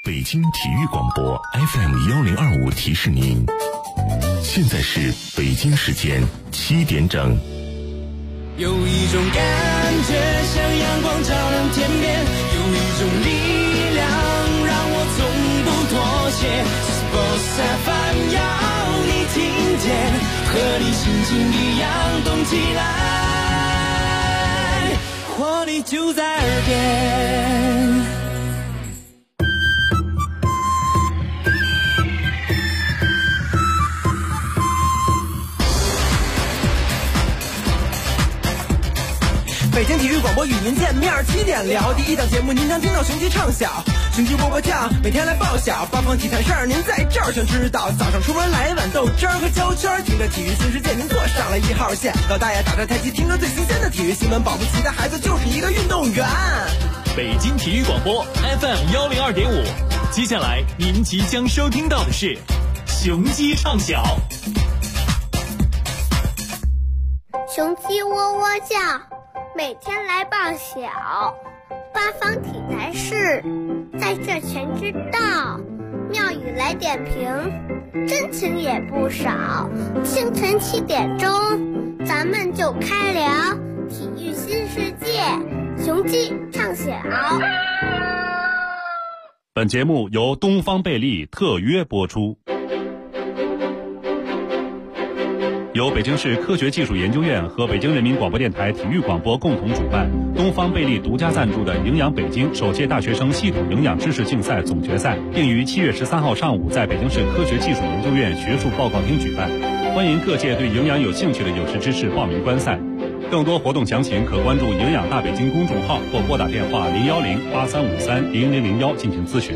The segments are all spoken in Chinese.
北京体育广播 FM1025提示您，现在是北京时间7点整。 有一种感觉像阳光照亮天边，有一种力量让我从不妥协。Sports FM 要你听见，和你心情一样动起来，活力就在耳边。 北京体育广播与您见面，7点聊第一档节目，您将听到雄鸡唱晓，雄鸡窝窝叫，每天来报晓，八方体坛事儿您在这儿全知道。早上出门来一碗豆汁儿和焦圈，听着体育新世界您坐上了1号线。老大爷打着太极，听着最新鲜的体育新闻，保不齐的孩子就是一个运动员。 北京体育广播 FM102.5，接下来您即将收听到的是雄鸡唱晓。 雄鸡窝窝叫，每天来报晓，八方体坛事在这全知道。妙语来点评，真情也不少。清晨7点钟，咱们就开聊体育新世界，雄鸡唱晓。 本节目由东方贝利特约播出，由北京市科学技术研究院和北京人民广播电台体育广播共同主办，东方贝利独家赞助的营养北京首届大学生系统营养知识竞赛总决赛，并于7月13号上午在北京市科学技术研究院学术报告厅举办。欢迎各界对营养有兴趣的有识之士报名观赛。更多活动详情可关注营养大北京公众号或拨打电话010-8353-0001进行咨询。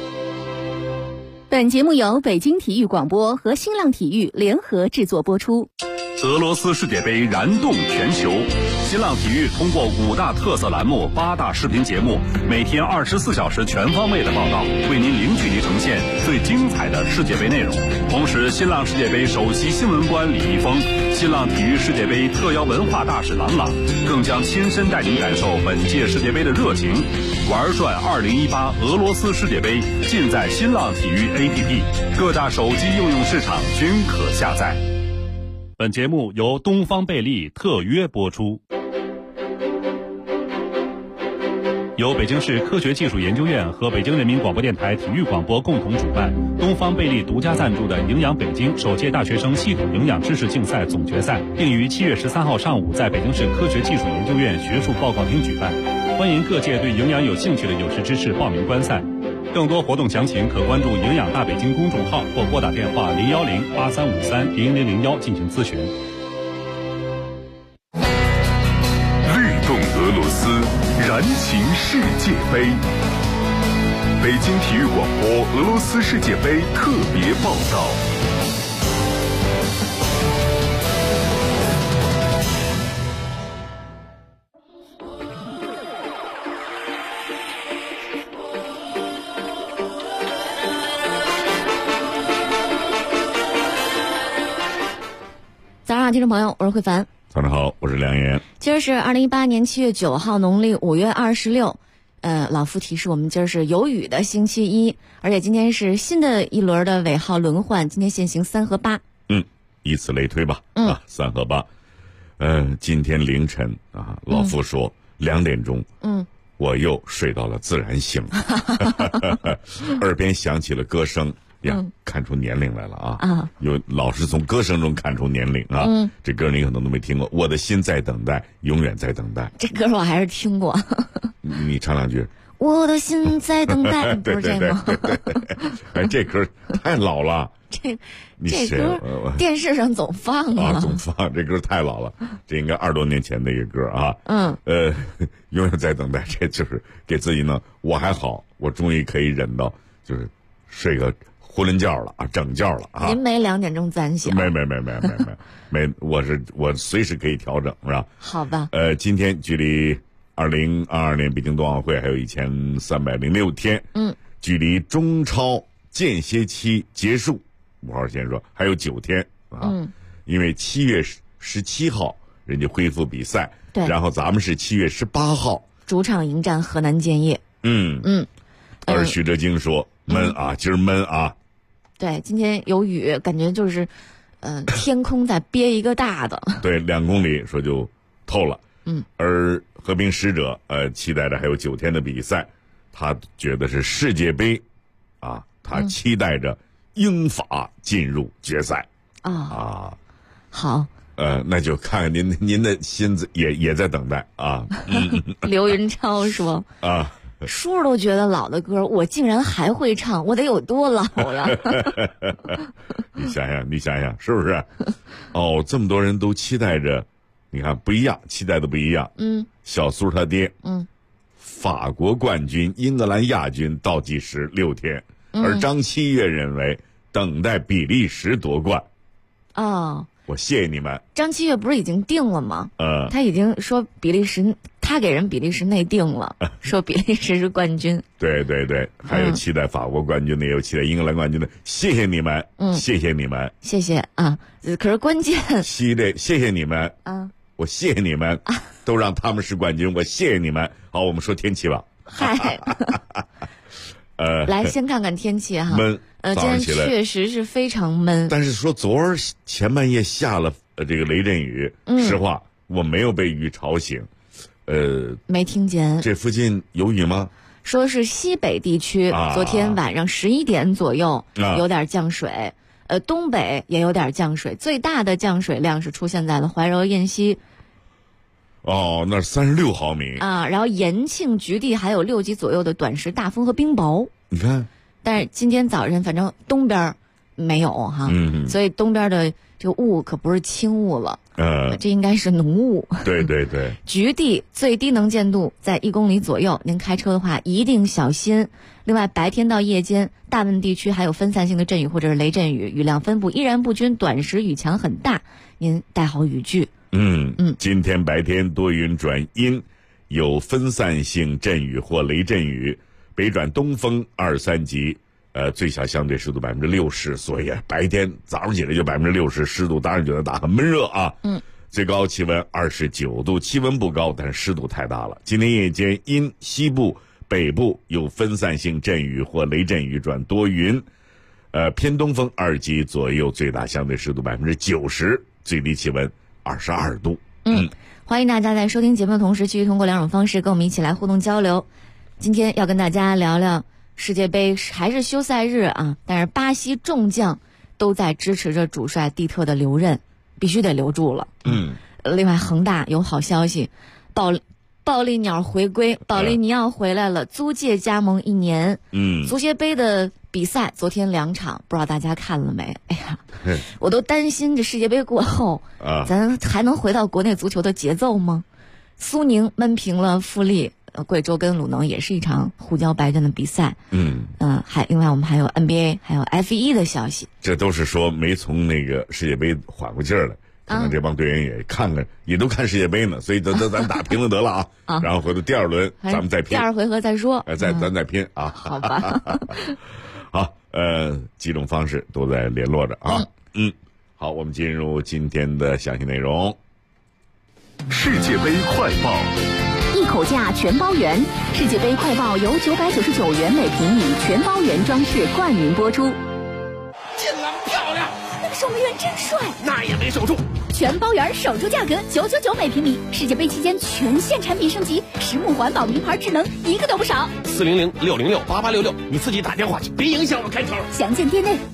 本节目由北京体育广播和新浪体育联合制作播出。 俄罗斯世界杯燃动全球，新浪体育通过5大特色栏目、8大视频节目，每天24小时全方位的报道，为您零距离呈现最精彩的世界杯内容。同时，新浪世界杯首席新闻官李易峰、新浪体育世界杯特邀文化大使郎朗，更将亲身带您感受本届世界杯的热情。玩转2018俄罗斯世界杯，尽在新浪体育 APP， 各大手机应用市场均可下载。 本节目由东方贝利特约播出，由北京市科学技术研究院和北京人民广播电台体育广播共同主办，东方贝利独家赞助的营养北京首届大学生系统营养知识竞赛总决赛，并于7月13号上午在北京市科学技术研究院学术报告厅举办。欢迎各界对营养有兴趣的有识之士报名观赛。更多活动详情可关注营养大北京公众号或拨打电话010-8353-0001进行咨询。 律动俄罗斯，燃情世界杯。北京体育广播俄罗斯世界杯特别报道。 早上好，听众朋友，我是慧凡。 早上好，我是梁岩。 今儿是2018年7月9号，农历5月26。老夫提示我们今儿是有雨的星期一，而且今天是新的一轮的尾号轮换，今天限行3和8。 以此类推吧。3和8。今天凌晨啊，老夫说2点钟，我又睡到了自然醒，耳边响起了歌声。看出年龄来了啊！有老是从歌声中看出年龄啊！这歌你可能都没听过，《我的心在等待，永远在等待》。 这歌我还是听过。 你唱两句。 我的心在等待，不是这吗？ 哎，这歌太老了。 这歌电视上总放啊， 总放。这歌太老了，这应该20多年前的一个歌啊。永远在等待，这就是给自己呢。我还好，我终于可以忍到，就是睡个囫囵觉了啊，整觉了啊！ 您没2点钟自然醒？ 没，我随时可以调整，是吧？ 好吧。 今天距离2022年北京冬奥会还有1306天，距离中超间歇期结束，5号先说还有9天啊。因为7月17号人家恢复比赛， 对， 然后咱们是7月18号主场迎战河南建业。 而许哲京说闷啊，今儿闷啊。 对，今天有雨，感觉就是，天空在憋一个大的。 对，2公里说就透了。而和平使者期待着还有9天的比赛，他觉得是世界杯，啊，他期待着英法进入决赛。 好。 那就看看您的心思也在等待啊。 刘云超说啊。 叔都觉得老的歌，我竟然还会唱，我得有多老呀？ 你想想，是不是？哦，这么多人都期待着，你看不一样，期待的不一样。小苏他爹，法国冠军、英格兰亚军倒计时6天，而张七月认为等待比利时夺冠。我谢谢你们。 张七月不是已经定了吗？他已经说比利时，他给人比利时内定了，说比利时是冠军。 对，还有期待法国冠军的，也有期待英格兰冠军的。谢谢你们，谢谢你们， 谢谢啊！可是关键， 谢谢你们啊！我谢谢你们，都让他们是冠军，我谢谢你们。好，我们说天气吧。 嗨，来先看看天气哈。 闷。 今天确实是非常闷， 但是说昨儿前半夜下了这个雷阵雨，实话我没有被雨吵醒， 没听见。 这附近有雨吗？ 说是西北地区，昨天晚上11点左右有点降水，东北也有点降水，最大的降水量是出现在了怀柔雁西。 那是36毫米啊，然后延庆、菊地还有6级左右的短时大风和冰雹。 你看。 但是今天早晨反正东边没有哈，所以东边的这个雾可不是轻雾了，这应该是浓雾。 对。 菊地最低能见度在1公里左右，您开车的话一定小心。另外，白天到夜间，大部分地区还有分散性的阵雨或者是雷阵雨，雨量分布依然不均，短时雨强很大，您带好雨具。 今天白天多云转阴，有分散性阵雨或雷阵雨。北转东风2、3级，最小相对湿度60%，所以白天早上起来就60%，湿度当然觉得大，很闷热啊。最高气温29度，气温不高，但是湿度太大了。今天夜间因西部、北部有分散性阵雨或雷阵雨转多云，偏东风2级左右，最大相对湿度90%，最低气温22度。 欢迎大家在收听节目的同时，继续通过2种方式跟我们一起来互动交流。今天要跟大家聊聊世界杯，还是休赛日啊，但是巴西众将都在支持着主帅蒂特的留任，必须得留住了。另外恒大有好消息，暴力鸟回归，保利尼奥回来了，租借加盟1年。足协杯的比赛昨天2场，不知道大家看了没？哎呀，我都担心这世界杯过后咱还能回到国内足球的节奏吗？苏宁闷平了富力，贵州跟鲁能也是一场互交白卷的比赛。另外我们还有 NBA 还有 F1 的消息。 这都是说没从那个世界杯缓过劲儿来，可能这帮队员也看看，也都看世界杯呢，所以咱打平了得了啊。然后回头第2轮咱们再拼， 第2回合再说。 咱再拼啊。 好吧。 好，几种方式都在联络着啊。好，我们进入今天的详细内容。 世界杯快报， 一口价全包圆。世界杯快报由999元每平米全包圆装饰冠名播出。 进篮漂亮， 那个守门员真帅， 那也没守住。 全包圆守住价格999每平米。世界杯期间全线产品升级，实木环保名牌智能一个都不少。 400-606-8866，你自己打电话去，别影响我开头。 详见店内。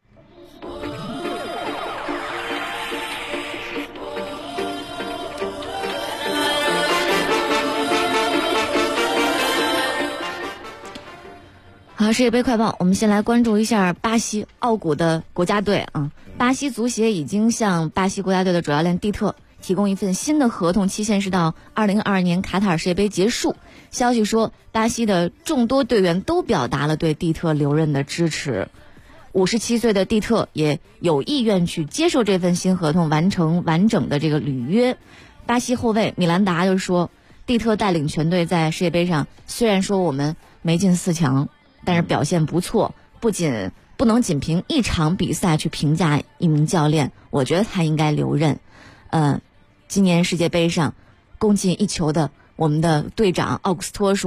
好，世界杯快报，我们先来关注一下巴西奥古的国家队啊。巴西足协已经向巴西国家队的主教练蒂特提供一份新的合同，期限是到2022年卡塔尔世界杯结束。消息说，巴西的众多队员都表达了对蒂特留任的支持。57岁的蒂特也有意愿去接受这份新合同，完成完整的这个履约。巴西后卫米兰达就说，蒂特带领全队在世界杯上，虽然说我们没进4强，但是表现不错，不能仅凭一场比赛去评价一名教练，我觉得他应该留任。今年世界杯上攻进1球的我们的队长奥古斯托说，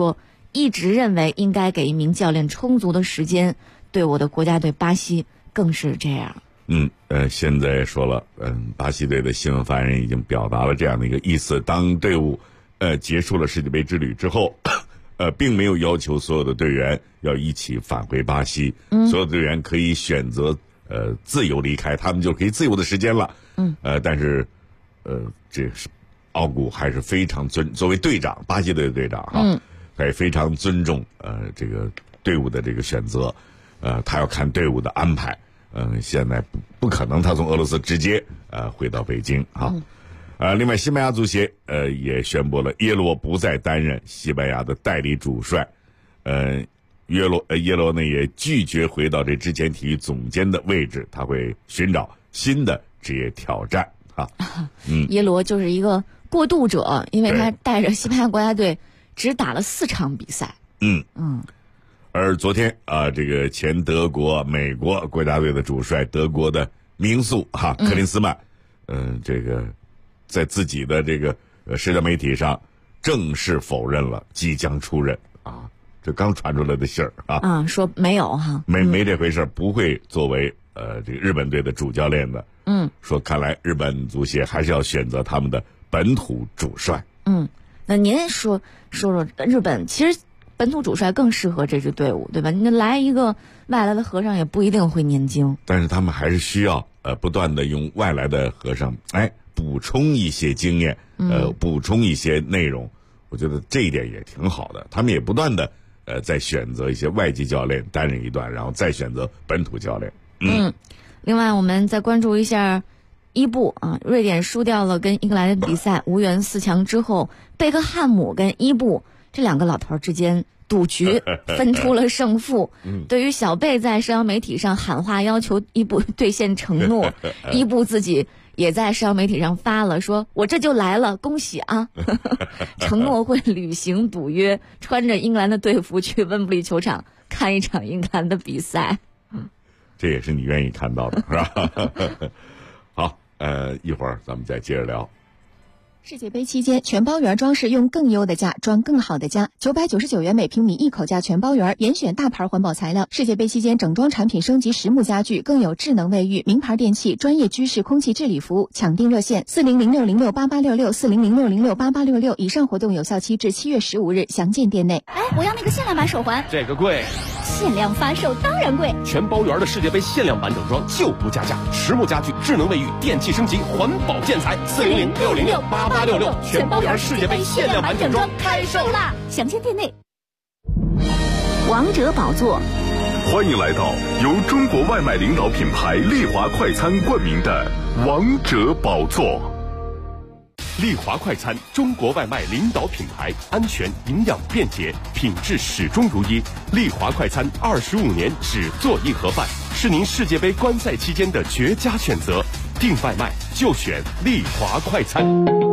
一直认为应该给一名教练充足的时间，对我的国家队巴西更是这样。 现在说了，巴西队的新闻发言人已经表达了这样的一个意思：当队伍结束了世界杯之旅之后，并没有要求所有的队员要一起返回巴西，所有队员可以选择自由离开，他们就可以自由的时间了。但是这是奥古还是非常作为队长，巴西队的队长哈，他也非常尊重这个队伍的这个选择，他要看队伍的安排。现在不可能他从俄罗斯直接回到北京啊。另外西班牙足协也宣布了耶罗不再担任西班牙的代理主帅，耶罗呢也拒绝回到这之前体育总监的位置，他会寻找新的职业挑战啊。 耶罗就是一个过渡者，因为他带着西班牙国家队只打了4场比赛。 而昨天这个前德国、美国国家队的主帅，德国的名宿克林斯曼，这个在自己的这个社交媒体上正式否认了即将出任这刚传出来的信儿说没有没这回事，不会作为这个日本队的主教练的。说看来日本足协还是要选择他们的本土主帅。 那您说日本，其实本土主帅更适合这支队伍，对吧？你来一个外来的和尚也不一定会念经， 但是他们还是需要不断的用外来的和尚补充一些经验，补充一些内容。我觉得这一点也挺好的。他们也不断的在选择一些外籍教练担任一段，然后再选择本土教练。 另外我们再关注一下伊布瑞典输掉了跟英格兰的比赛，无缘4强之后，贝克汉姆跟伊布这2个老头之间赌局分出了胜负。对于小贝在社交媒体上喊话要求伊布兑现承诺，伊布自己也在社交媒体上发了说我这就来了，恭喜承诺会履行赌约，穿着英格兰的队服去温布利球场看一场英格兰的比赛。 这也是你愿意看到的是吧？好，一会儿咱们再接着聊。 世界杯期间，全包圆装饰用更优的价装更好的家，999元每平米一口价全包圆，严选大牌环保材料。世界杯期间，整装产品升级实木家具，更有智能卫浴、名牌电器、专业居室空气治理服务。抢订热线：4006068866，4006068866。以上活动有效期至7月15日，详见店内。 我要那个限量版手环， 这个贵。 限量发售当然贵。 全包圆的世界杯限量版整装就不加价，实木家具、智能卫浴、电器升级、环保建材。4006068866，全包圆世界杯限量版整装开售啦！ 详见店内。 王者宝座， 欢迎来到由中国外卖领导品牌丽华快餐冠名的王者宝座。 丽华快餐，中国外卖领导品牌，安全、营养、便捷，品质始终如一。丽华快餐25年只做一盒饭，是您世界杯观赛期间的绝佳选择。订外卖就选丽华快餐。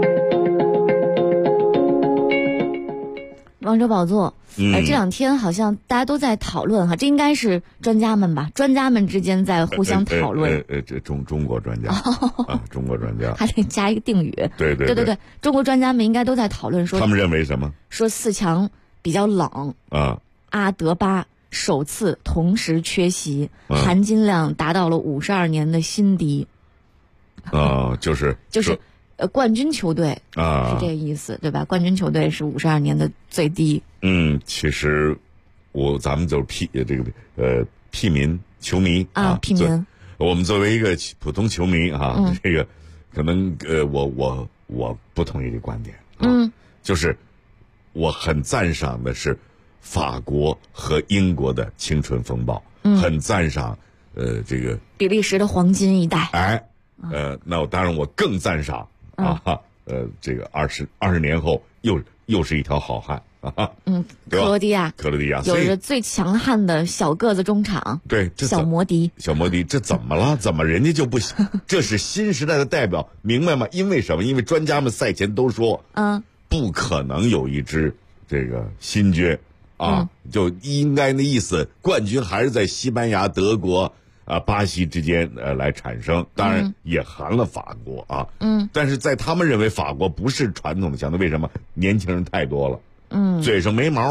王者宝座，这2天好像大家都在讨论这应该是专家们吧？专家们之间在互相讨论。 这中国专家中国专家还得加一个定语。 对， 中国专家们应该都在讨论说， 他们认为什么？说 4强比较冷阿德巴首次同时缺席，含金量达到了52年的新低。 就是冠军球队是这个意思，对吧？冠军球队是52年的最低。 其实咱们就是屁民球迷屁民。 我们作为一个普通球迷这个可能我不同意这观点。就是我很赞赏的是法国和英国的青春风暴，很赞赏这个比利时的黄金一代。 那当然我更赞赏这个20年后又是一条好汉克罗地亚有着最强悍的小个子中场。 对， 小摩迪， 这怎么了？怎么人家就不行？这是新时代的代表，明白吗？因为什么？因为专家们赛前都说，不可能有一支这个新军就应该那意思，冠军还是在西班牙、德国巴西之间来产生，当然也含了法国但是在他们认为法国不是传统的强队，为什么？年轻人太多了，嘴上没毛，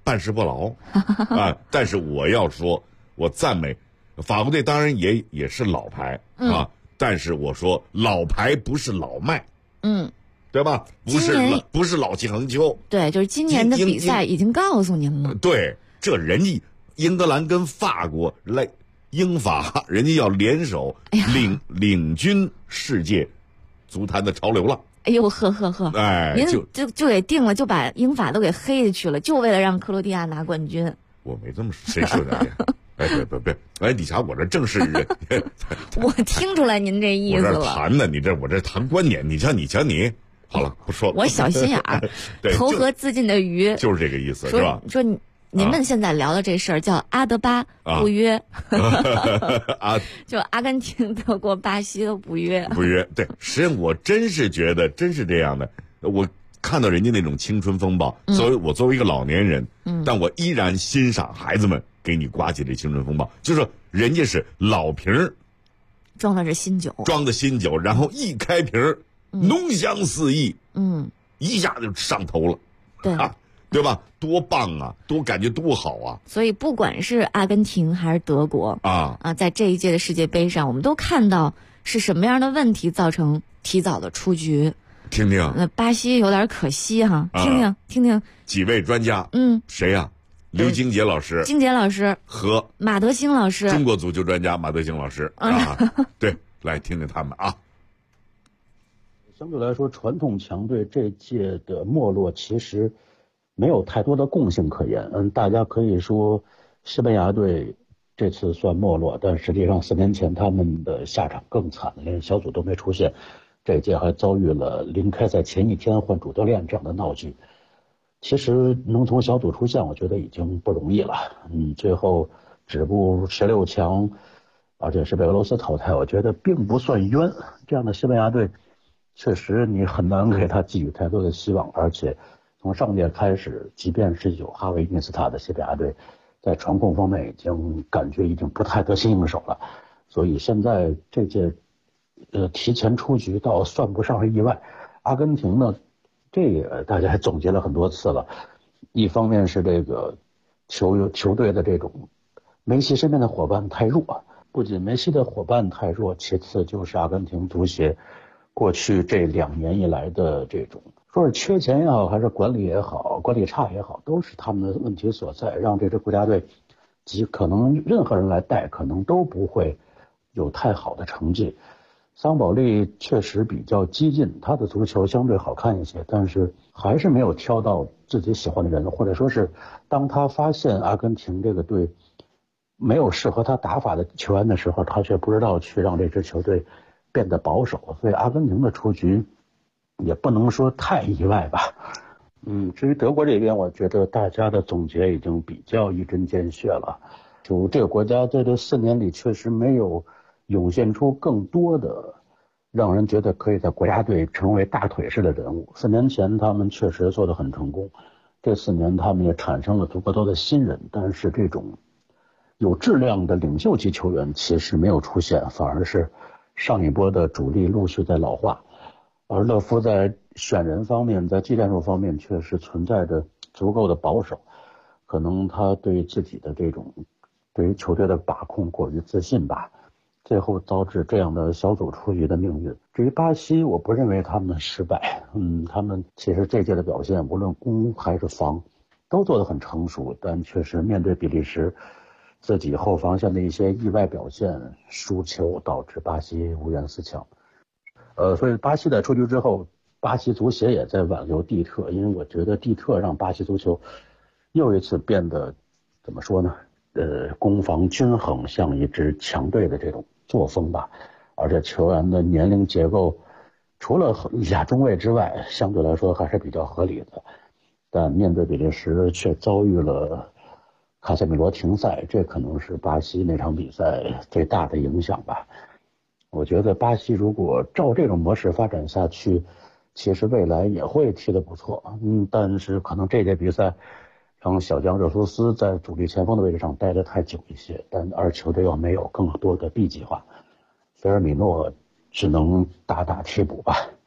办事不牢啊。但是我要说，我赞美法国队，当然也是老牌啊，但是我说老牌不是老迈，对吧？不是老气横秋。 对，就是今年的比赛已经告诉您了。 对，这人家英格兰跟法国英法人家要联手领军世界足坛的潮流了。 哎呦呵， 哎， 您就给定了，就把英法都给黑下去了，就为了让克罗地亚拿冠军。 我没这么说，谁说的？哎，别！哎，你瞧我这正是人， 我听出来您这意思了。 我这谈呢，我这谈观点，你瞧你，好了，不说了。 我小心眼儿，投河自尽的鱼， 就是这个意思，是吧？ 说您们现在聊的这事儿叫阿德巴不约，就阿根廷、德国、巴西都不约。 不约，对，实际上我真是觉得真是这样的。我看到人家那种青春风暴，我作为一个老年人，但我依然欣赏孩子们给你刮起这青春风暴，就是说人家是老瓶儿装的是新酒， 然后一开瓶儿，浓香四溢，一下就上头了， 对。 对吧？多棒啊！感觉多好啊！ 所以不管是阿根廷还是德国在这一届的世界杯上，我们都看到是什么样的问题造成提早的出局。 听听， 那巴西有点可惜哈，听听几位专家，谁呀？刘金杰老师和马德兴老师， 中国足球专家马德兴老师对，来听听他们啊。 相对来说，传统强队这届的没落其实没有太多的共性可言。大家可以说西班牙队这次算没落，但实际上4年前他们的下场更惨，连小组都没出现。这一届还遭遇了临开赛前一天换主教练这样的闹剧。其实能从小组出线，我觉得已经不容易了。最后止步16强，而且是被俄罗斯淘汰，我觉得并不算冤。这样的西班牙队，确实你很难给他寄予太多的希望，而且从上届开始，即便是有哈维·涅斯塔的西班牙队，在传控方面感觉已经不太得心应手了。所以现在这届提前出局倒算不上是意外。阿根廷呢，这个大家还总结了很多次了，一方面是这个球队的这种梅西身边的伙伴太弱，不仅梅西的伙伴太弱，其次就是阿根廷足协过去这2年以来的这种说是缺钱也好，还是管理也好，管理差也好，都是他们的问题所在，让这支国家队可能任何人来带可能都不会有太好的成绩。桑保利确实比较激进，他的足球相对好看一些，但是还是没有挑到自己喜欢的人，或者说是当他发现阿根廷这个队没有适合他打法的球员的时候，他却不知道去让这支球队变得保守，所以阿根廷的出局也不能说太意外吧。至于德国这边，我觉得大家的总结已经比较一针见血了。就这个国家在这4年里确实没有涌现出更多的让人觉得可以在国家队成为大腿式的人物。4年前他们确实做得很成功，这4年他们也产生了足够多的新人，但是这种有质量的领袖级球员其实没有出现，反而是上一波的主力陆续在老化。而勒夫在选人方面，在技战术方面确实存在着足够的保守，可能他对自己的这种对于球队的把控过于自信吧，最后导致这样的小组出局的命运。至于巴西，我不认为他们失败，他们其实这届的表现无论攻还是防都做得很成熟，但确实面对比利时自己后防线的一些意外表现输球，导致巴西无缘4强。所以巴西在出局之后，巴西足协也在挽留蒂特，因为我觉得蒂特让巴西足球又一次变得怎么说呢？攻防均衡，像一支强队的这种作风吧。而且球员的年龄结构，除了俩中卫之外，相对来说还是比较合理的。但面对比利时却遭遇了卡塞米罗停赛，这可能是巴西那场比赛最大的影响吧。我觉得巴西如果照这种模式发展下去，其实未来也会踢得不错。但是可能这届比赛让小将热苏斯在主力前锋的位置上待得太久一些，而球队又没有更多的 B 计划，菲尔米诺只能打替补吧。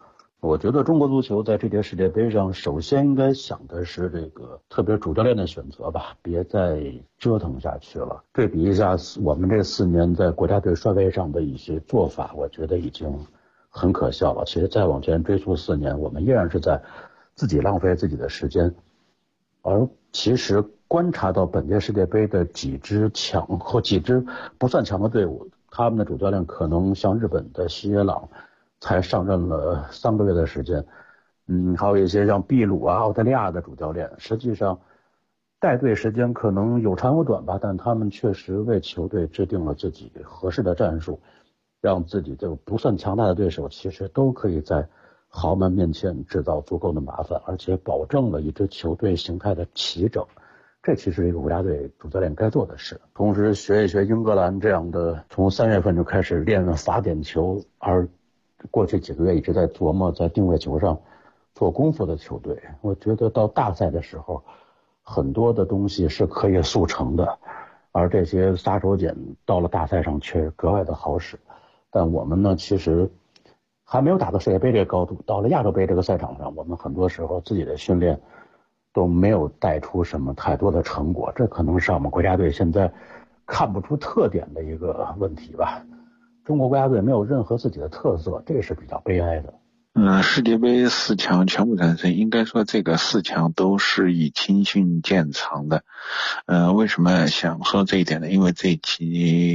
我觉得中国足球在这届世界杯上，首先应该想的是这个特别主教练的选择吧，别再折腾下去了。对比一下我们这4年在国家队帅位上的一些做法，我觉得已经很可笑了。其实再往前追溯4年，我们依然是在自己浪费自己的时间。而其实观察到本届世界杯的几支强或几支不算强的队伍，他们的主教练可能像日本的西野朗才上任了3个月的时间，还有一些像秘鲁啊、澳大利亚的主教练，实际上带队时间可能有长有短吧，但他们确实为球队制定了自己合适的战术，让自己这个不算强大的对手其实都可以在豪门面前制造足够的麻烦，而且保证了一支球队形态的齐整。这其实是一个国家队主教练该做的事。同时学一学英格兰这样的从3月份就开始练罚点球，而过去几个月一直在琢磨在定位球上做功夫的球队，我觉得到大赛的时候很多的东西是可以速成的，而这些杀手锏到了大赛上却格外的好使。但我们呢，其实还没有打到世界杯这个高度，到了亚洲杯这个赛场上，我们很多时候自己的训练都没有带出什么太多的成果，这可能是我们国家队现在看不出特点的一个问题吧。中国国家队没有任何自己的特色，这是比较悲哀的。 世界杯4强全部产生，应该说这个4强都是以青训见长的。为什么想说这一点呢？因为最近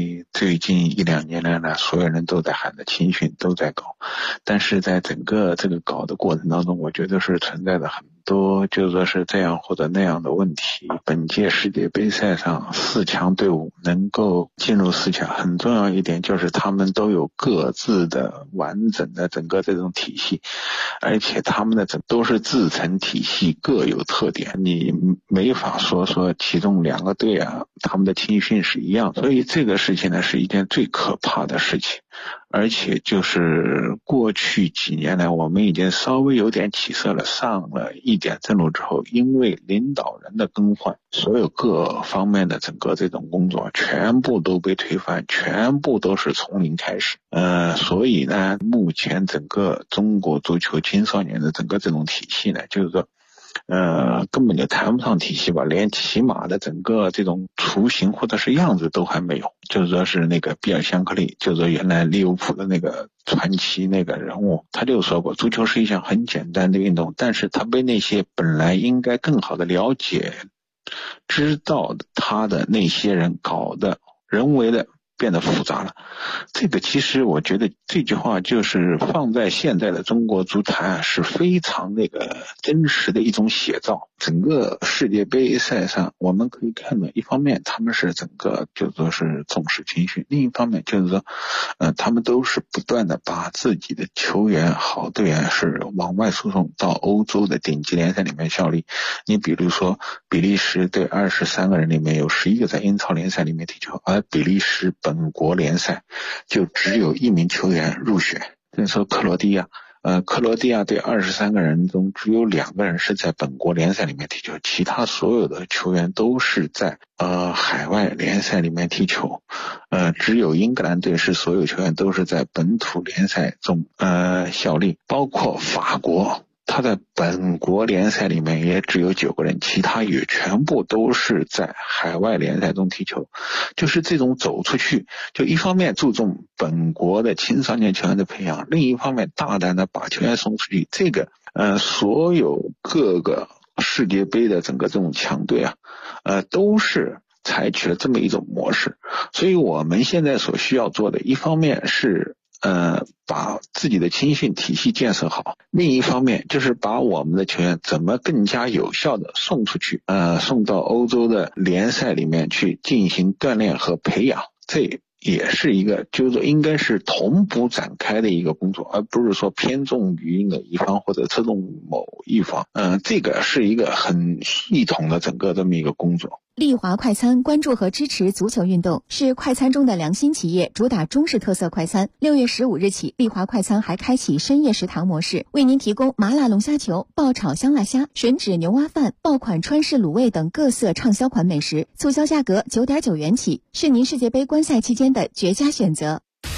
1-2年来，所有人都在喊的青训都在搞，但是在整个这个搞的过程当中，我觉得是存在的很多就是说是这样或者那样的问题。本届世界杯赛上4强队伍能够进入4强，很重要一点就是他们都有各自的完整的整个这种体系，而且他们的都是自成体系，各有特点，你没法说其中2个队啊他们的青训是一样，所以这个事情呢是一件最可怕的事情。而且就是过去几年来，我们已经稍微有点起色了，上了一点正路之后，因为领导人的更换，所有各方面的整个这种工作全部都被推翻，全部都是从零开始。所以呢，目前整个中国足球青少年的整个这种体系呢，就是说根本就谈不上体系吧，连起码的整个这种雏形或者是样子都还没有。就是说是那个比尔香克利，就是说原来利物浦的那个传奇那个人物，他就说过，足球是一项很简单的运动，但是他被那些本来应该更好的了解知道他的那些人搞的人为的变得复杂了。这个其实我觉得这句话就是放在现在的中国足坛是非常那个真实的一种写照。整个世界杯赛上我们可以看到，一方面他们是整个就说是重视青训，另一方面就是说他们都是不断的把自己的球员好队员是往外输送到欧洲的顶级联赛里面效力。你比如说比利时队23个人里面有11个在英超联赛里面踢球，而比利时本国联赛就只有1名球员入选。比如说克罗地亚队23个人中只有2个人是在本国联赛里面踢球，其他所有的球员都是在海外联赛里面踢球。只有英格兰队是所有球员都是在本土联赛中效力，包括法国他在本国联赛里面也只有9个人，其他也全部都是在海外联赛中踢球。就是这种走出去，就一方面注重本国的青少年球员的培养，另一方面大胆的把球员送出去。这个所有各个世界杯的整个这种强队啊都是采取了这么一种模式。所以我们现在所需要做的，一方面是把自己的青训体系建设好，另一方面就是把我们的球员怎么更加有效的送出去，送到欧洲的联赛里面去进行锻炼和培养。这也是一个就是说应该是同步展开的一个工作，而不是说偏重于哪一方或者侧重某一方。这个是一个很系统的整个这么一个工作。 丽华快餐关注和支持足球运动，是快餐中的良心企业，主打中式特色快餐。6月15日起，丽华快餐还开启深夜食堂模式，为您提供麻辣龙虾球、爆炒香辣虾、吮指牛蛙饭、爆款川式卤味等各色畅销款美食，促销价格9.9元起，是您世界杯观赛期间的绝佳选择。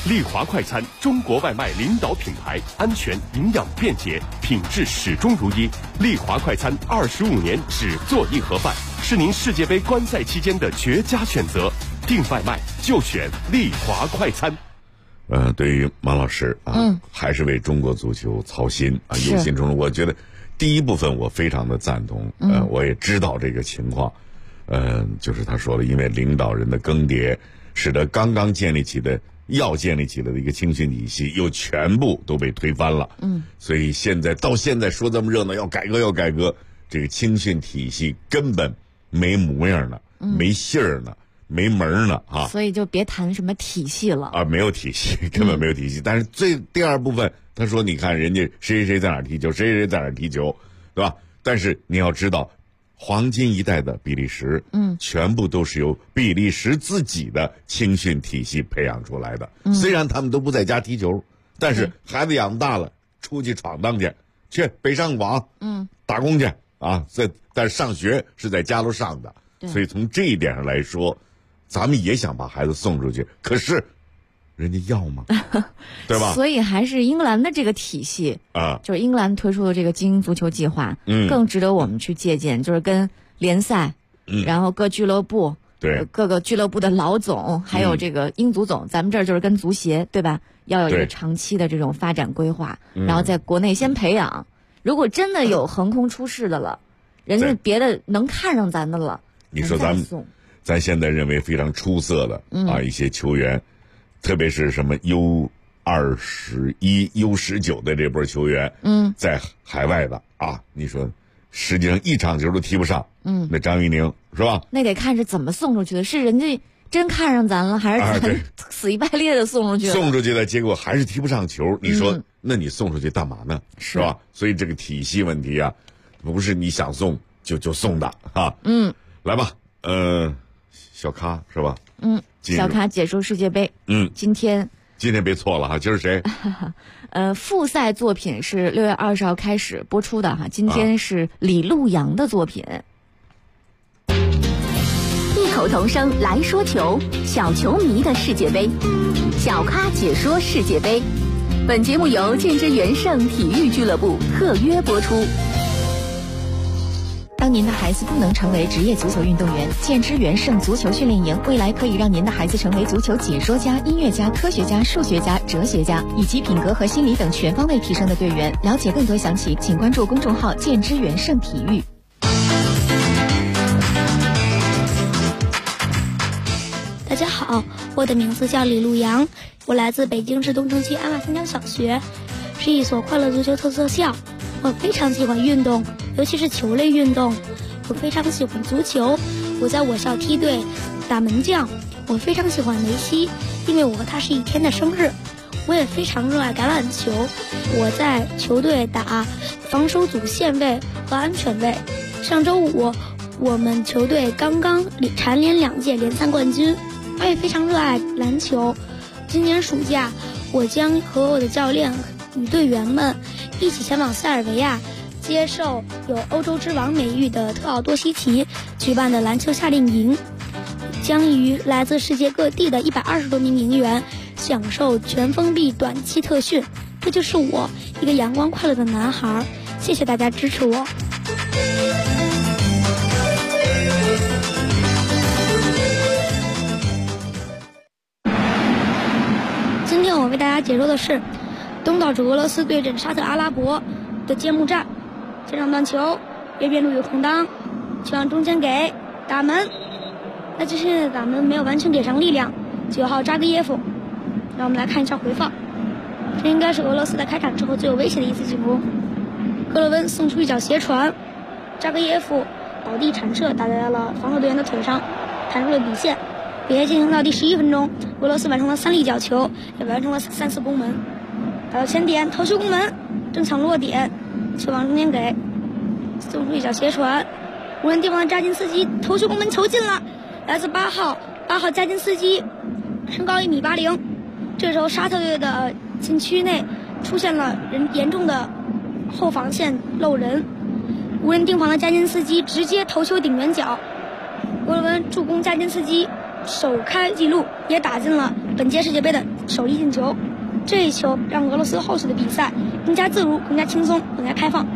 利华快餐，中国外卖领导品牌，安全、营养、便捷，品质始终如一。利华快餐25年只做一盒饭，是您世界杯观赛期间的绝佳选择。订外卖就选利华快餐。 对于马老师啊，还是为中国足球操心啊，忧心忡忡。我觉得第一部分我非常的赞同，我也知道这个情况，就是他说了，因为领导人的更迭，使得刚刚建立起来的一个青训体系又全部都被推翻了。所以到现在说这么热闹要改革，这个青训体系根本没模样呢，没信儿呢。没门呢啊！ 所以就别谈什么体系了啊，没有体系，根本没有体系。但是第二部分，他说，你看人家谁在哪儿踢球，谁在哪儿踢球，对吧？但是你要知道，黄金一代的比利时，全部都是由比利时自己的青训体系培养出来的。虽然他们都不在家踢球，但是孩子养大了，出去闯荡去北上广，打工去啊。但是上学是在家里上的，所以从这一点上来说。咱们也想把孩子送出去，可是人家要吗？对吧？ 所以还是英格兰的这个体系啊，就是英格兰推出的这个精英足球计划，更值得我们去借鉴。就是跟联赛，然后各俱乐部， 对各个俱乐部的老总，还有这个英足总，咱们这儿就是跟足协，对吧？要有一个长期的这种发展规划，然后在国内先培养。如果真的有横空出世的了，人家别的能看上咱的了， 你说咱现在认为非常出色的一些球员，特别是什么 U21、U19 的这波球员，在海外的啊，你说实际上一场球都踢不上，那张玉宁是吧？ 那得看是怎么送出去的，是人家真看上咱了，还是咱死乞白赖的送出去了？ 送出去的结果还是踢不上球，你说那你送出去干嘛呢？是吧？所以这个体系问题啊，不是你想送就送的啊。来吧，小咖是吧？ 小咖解说世界杯。今天别错了哈，今儿谁？ 复赛作品是6月20号开始播出的哈，今天是李路阳的作品。 异口同声来说球，小球迷的世界杯，小咖解说世界杯。本节目由建之元盛体育俱乐部特约播出。 当您的孩子不能成为职业足球运动员，建之元盛足球训练营未来可以让您的孩子成为足球解说家、音乐家、科学家、数学家、哲学家，以及品格和心理等全方位提升的队员。了解更多详情，请关注公众号建之元盛体育。 大家好，我的名字叫李路阳，我来自北京市东城区鞍马三江小学，是一所快乐足球特色校。我非常喜欢运动，尤其是球类运动。我非常喜欢足球，我在我校梯队打门将。我非常喜欢梅西，因为我和他是一天的生日。我也非常热爱橄榄球，我在球队打防守组线位和安全位。上周五我们球队刚刚蝉联2届联赛冠军。我也非常热爱篮球，今年暑假我将和我的教练与队员们一起前往塞尔维亚，接受有欧洲之王美誉的特奥多西奇举办的篮球夏令营，将与来自世界各地的120多名名媛享受全封闭短期特训。这就是我，一个阳光快乐的男孩。谢谢大家支持我。今天我为大家解说的是东道主俄罗斯对阵沙特阿拉伯的揭幕战。前场断球，右边路有空当，球往中间给打门，那这现在打门没有完全给上力量。9号扎格耶夫，让我们来看一下回放。这应该是俄罗斯在开场之后最有威胁的一次进攻。格罗温送出一脚斜传，扎格耶夫倒地铲射打在了防守队员的腿上，弹出了底线。比赛进行到第11分钟，俄罗斯完成了3粒角球，也完成了3次攻门。打到前点，头球攻门，正抢落点，球往中间给，送出一脚斜传，无人地方的扎金斯基头球攻门，球进了，来自8号加金斯基，身高1.80米。这时候沙特队的禁区内出现了严重的后防线漏人，无人盯防的加金斯基直接头球顶圆角，格罗温助攻加金斯基首开纪录，也打进了本届世界杯的首粒进球。这一球让俄罗斯后续的比赛更加自如、更加轻松、更加开放。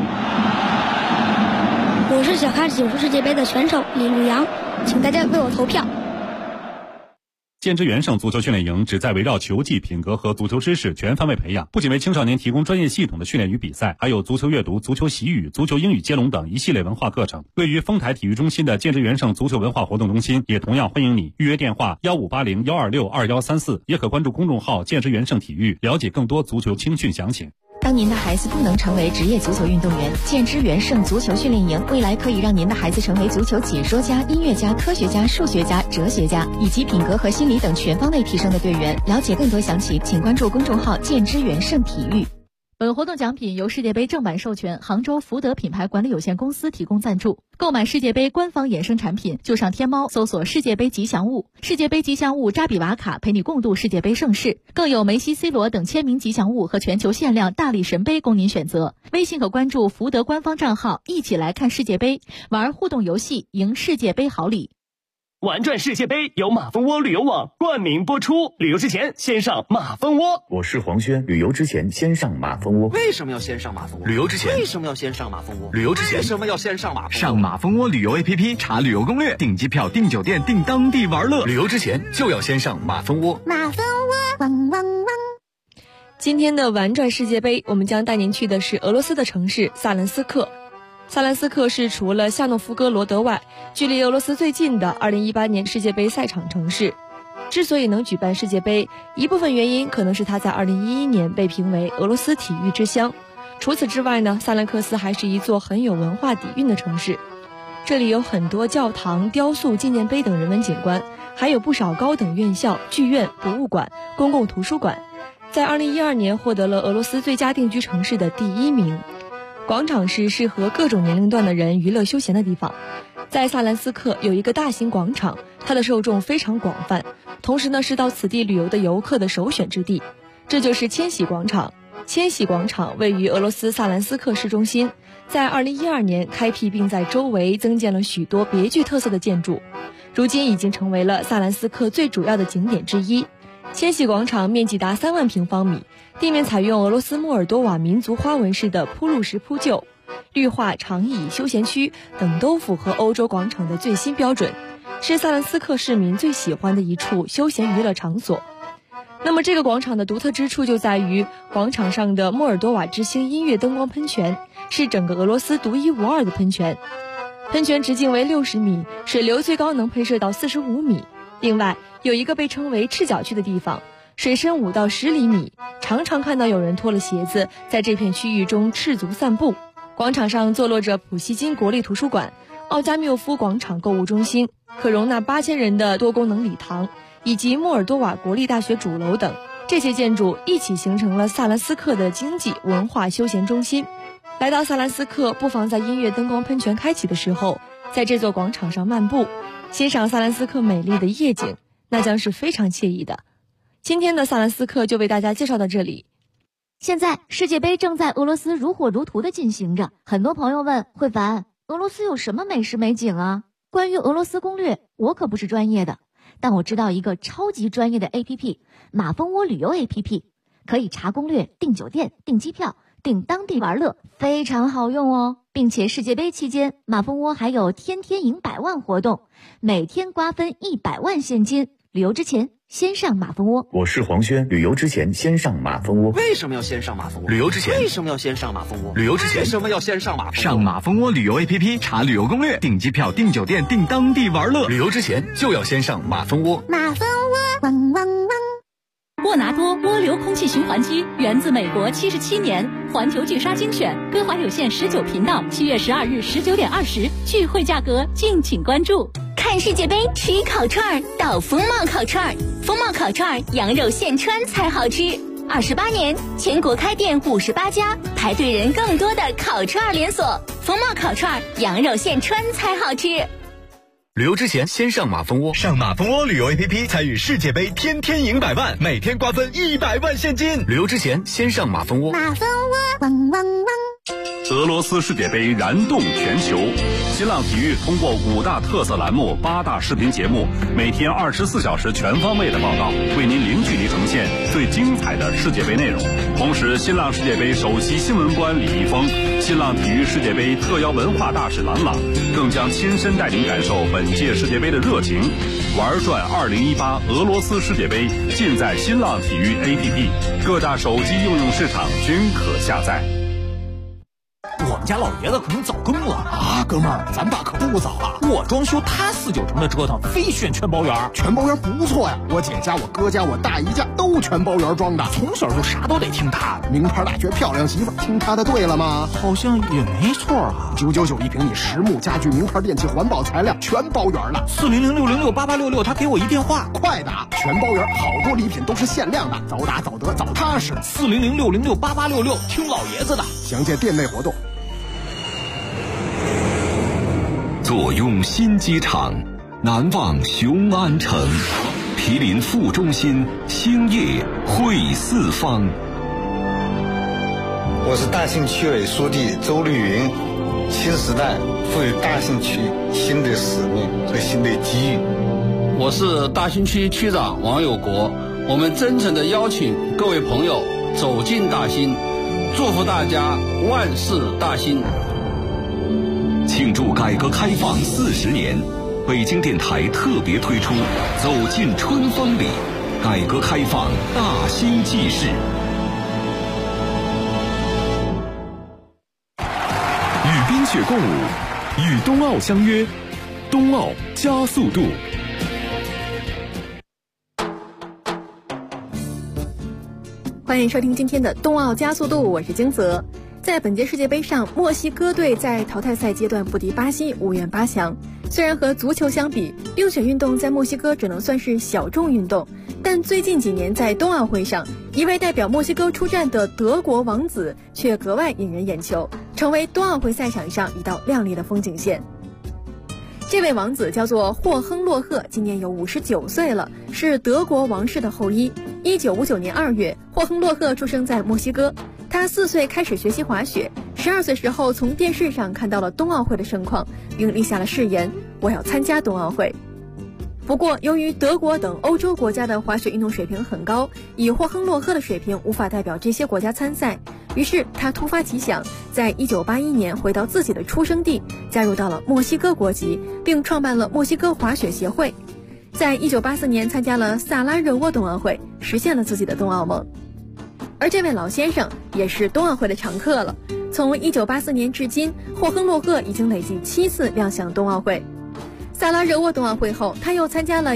我是小咖解说世界杯的选手李路阳，请大家为我投票。 建之元盛足球训练营旨在围绕球技、品格和足球知识全方位培养，不仅为青少年提供专业系统的训练与比赛，还有足球阅读、足球习语、足球英语接龙等一系列文化课程。位于丰台体育中心的建之元盛足球文化活动中心也同样欢迎你，预约电话1580-126-2134，也可关注公众号建之元盛体育，了解更多足球青训详情。 当您的孩子不能成为职业足球运动员，建之元盛足球训练营未来可以让您的孩子成为足球解说家、音乐家、科学家、数学家、哲学家，以及品格和心理等全方位提升的队员。了解更多详情，请关注公众号建之元盛体育。 本活动奖品由世界杯正版授权杭州福德品牌管理有限公司提供赞助。购买世界杯官方衍生产品，就上天猫搜索世界杯吉祥物，世界杯吉祥物扎比瓦卡陪你共度世界杯盛世，更有梅西、C 罗等签名吉祥物和全球限量大力神杯供您选择。微信可关注福德官方账号，一起来看世界杯，玩互动游戏，赢世界杯好礼。 玩转世界杯由马蜂窝旅游网冠名播出，旅游之前先上马蜂窝。 我是黄轩，旅游之前先上马蜂窝。 为什么要先上马蜂窝？ 旅游之前为什么要先上马蜂窝？ 旅游之前为什么要先上马蜂窝？ 上马蜂窝旅游 APP 查旅游攻略，订机票、订酒店、订当地玩乐。旅游之前就要先上马蜂窝。 马蜂窝，汪汪汪！ 今天的玩转世界杯，我们将带您去的是俄罗斯的城市萨兰斯克。萨兰斯克是除了夏诺夫哥罗德外，距离俄罗斯最近的2018年世界杯赛场城市。之所以能举办世界杯，一部分原因可能是它在2011年被评为俄罗斯体育之乡。除此之外呢，萨兰克斯还是一座很有文化底蕴的城市。这里有很多教堂、雕塑、纪念碑等人文景观，还有不少高等院校、剧院、博物馆、公共图书馆。在2012年获得了俄罗斯最佳定居城市的第1名。广场是适合各种年龄段的人娱乐休闲的地方。在萨兰斯克有一个大型广场，它的受众非常广泛，同时呢是到此地旅游的游客的首选之地。这就是千禧广场。千禧广场位于俄罗斯萨兰斯克市中心，在2012年开辟，并在周围增建了许多别具特色的建筑，如今已经成为了萨兰斯克最主要的景点之一。千禧广场面积达3万平方米，地面采用俄罗斯莫尔多瓦民族花纹式的铺路石铺就，绿化、长椅、休闲区等都符合欧洲广场的最新标准，是萨兰斯克市民最喜欢的一处休闲娱乐场所。那么这个广场的独特之处就在于广场上的莫尔多瓦之星音乐灯光喷泉，是整个俄罗斯独一无二的喷泉。喷泉直径为60米，水流最高能喷射到45米。另外有一个被称为赤脚区的地方，水深5到10厘米，常常看到有人脱了鞋子在这片区域中赤足散步。广场上坐落着普希金国立图书馆、奥加缪夫广场购物中心、可容纳8000人的多功能礼堂，以及莫尔多瓦国立大学主楼等。这些建筑一起形成了萨兰斯克的经济、文化、休闲中心。来到萨兰斯克，不妨在音乐灯光喷泉开启的时候，在这座广场上漫步，欣赏萨兰斯克美丽的夜景，那将是非常惬意的。今天的萨兰斯克就为大家介绍到这里。 现在世界杯正在俄罗斯如火如荼地进行着，很多朋友问慧凡，俄罗斯有什么美食美景啊？关于俄罗斯攻略，我可不是专业的，但我知道一个超级专业的 APP， 马蜂窝旅游 APP， 可以查攻略、订酒店、订机票、订当地玩乐，非常好用哦。并且世界杯期间，马蜂窝还有天天赢100万活动，每天瓜分100万现金。旅游之前先上马蜂窝。 我是黄轩，旅游之前先上马蜂窝。 为什么要先上马蜂窝？ 旅游之前为什么要先上马蜂窝？ 旅游之前为什么要先上马蜂窝？ 上马蜂窝旅游 APP 查旅游攻略，订机票、订酒店、订当地玩乐。旅游之前就要先上马蜂窝。 马蜂窝，汪汪汪！ 沃拿多涡流空气循环机源自美国77年，环球巨鲨精选，歌华有线19频道，7月12日19点20，聚会价格敬请关注。 看世界杯吃烤串到风貌烤串，风貌烤串羊肉现穿才好吃。28年，全国开店58家，排队人更多的烤串连锁。风貌烤串羊肉现穿才好吃。 旅游之前先上马蜂窝，上马蜂窝旅游 APP 参与世界杯，天天赢100万，每天瓜分100万现金。旅游之前先上马蜂窝。 马蜂窝，汪汪汪！ 俄罗斯世界杯燃动全球，新浪体育通过5大特色栏目、8大视频节目，每天24小时全方位的报道，为您零距离呈现最精彩的世界杯内容。同时，新浪世界杯首席新闻官李易峰、新浪体育世界杯特邀文化大使郎朗，更将亲身带您感受本届世界杯的热情。玩转2018俄罗斯世界杯，尽在新浪体育 APP， 各大手机应用市场均可下载。 我们家老爷子可能早更了啊，哥们儿，咱爸可不早了。我装修，他4、9成的折腾，非选全包圆。 全包圆不错呀，我姐家、我哥家、我大姨家都全包圆装的， 从小就啥都得听他的。 名牌大学漂亮媳妇，听他的对了吗？ 好像也没错啊。 999一平米实木家具、名牌电器、环保材料，全包圆了。 400-606-8866，他给我一电话， 快打！全包圆，好多礼品都是限量的，早打早得早踏实。 400-606-8866，听老爷子的。 详见店内活动。 坐拥新机场，难忘雄安城，毗邻副中心，兴业汇四方。 我是大兴区委书记周绿云。新时代赋予大兴区新的使命和新的机遇。 我是大兴区区长王有国。我们真诚地邀请各位朋友走进大兴，祝福大家万事大兴。 庆祝改革开放40年，北京电台特别推出《走进春风里》，改革开放大兴纪事。 与冰雪共舞，与冬奥相约，冬奥加速度。 欢迎收听今天的冬奥加速度，我是金泽。在本届世界杯上，墨西哥队在淘汰赛阶段不敌巴西，5愿8强。虽然和足球相比，冰雪运动在墨西哥只能算是小众运动，但最近几年在冬奥会上，一位代表墨西哥出战的德国王子却格外引人眼球，成为冬奥会赛场上一道亮丽的风景线。这位王子叫做霍亨洛赫，今年有59岁了，是德国王室的后裔。1959年2月，霍亨洛赫出生在墨西哥。他4岁开始学习滑雪，12岁时候从电视上看到了冬奥会的盛况，并立下了誓言：我要参加冬奥会。不过，由于德国等欧洲国家的滑雪运动水平很高，以霍亨洛赫的水平无法代表这些国家参赛，于是他突发奇想，在1981年回到自己的出生地，加入到了墨西哥国籍，并创办了墨西哥滑雪协会。在1984年参加了萨拉热窝冬奥会，实现了自己的冬奥梦。而这位老先生也是冬奥会的常客了，从1984年至今，霍亨洛赫已经累计7次亮相冬奥会。萨拉热窝冬奥会后，他又参加了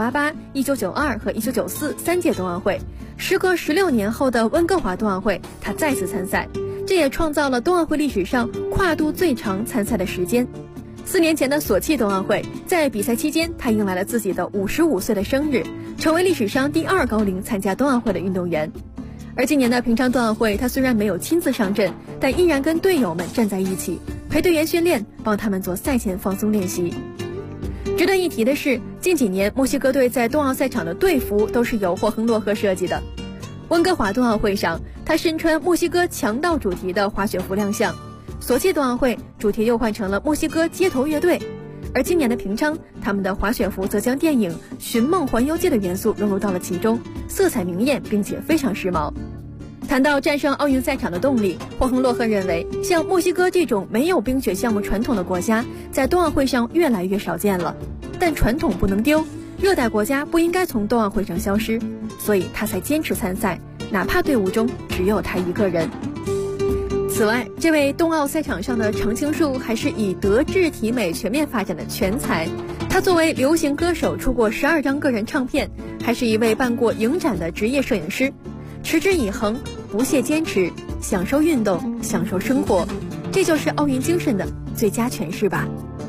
1988、1992和1994 3届冬奥会。时隔16年后的温哥华冬奥会，他再次参赛，这也创造了冬奥会历史上跨度最长参赛的时间。4年前的索契冬奥会，在比赛期间，他迎来了自己的55岁的生日，成为历史上第2高龄参加冬奥会的运动员。而今年的平昌冬奥会，他虽然没有亲自上阵，但依然跟队友们站在一起，陪队员训练，帮他们做赛前放松练习。值得一提的是，近几年墨西哥队在冬奥赛场的队服都是由霍亨洛赫设计的。温哥华冬奥会上，他身穿墨西哥强盗主题的滑雪服亮相；索契冬奥会主题又换成了墨西哥街头乐队。而今年的平昌，他们的滑雪服则将电影《寻梦环游记》的元素融入到了其中，色彩明艳并且非常时髦。谈到战胜奥运赛场的动力，霍亨洛赫认为，像墨西哥这种没有冰雪项目传统的国家，在冬奥会上越来越少见了。但传统不能丢，热带国家不应该从冬奥会上消失，所以他才坚持参赛，哪怕队伍中只有他一个人。此外，这位冬奥赛场上的常青树还是以德智体美全面发展的全才。他作为流行歌手出过12张个人唱片，还是一位办过影展的职业摄影师。持之以恒，不懈坚持，享受运动，享受生活，这就是奥运精神的最佳诠释吧。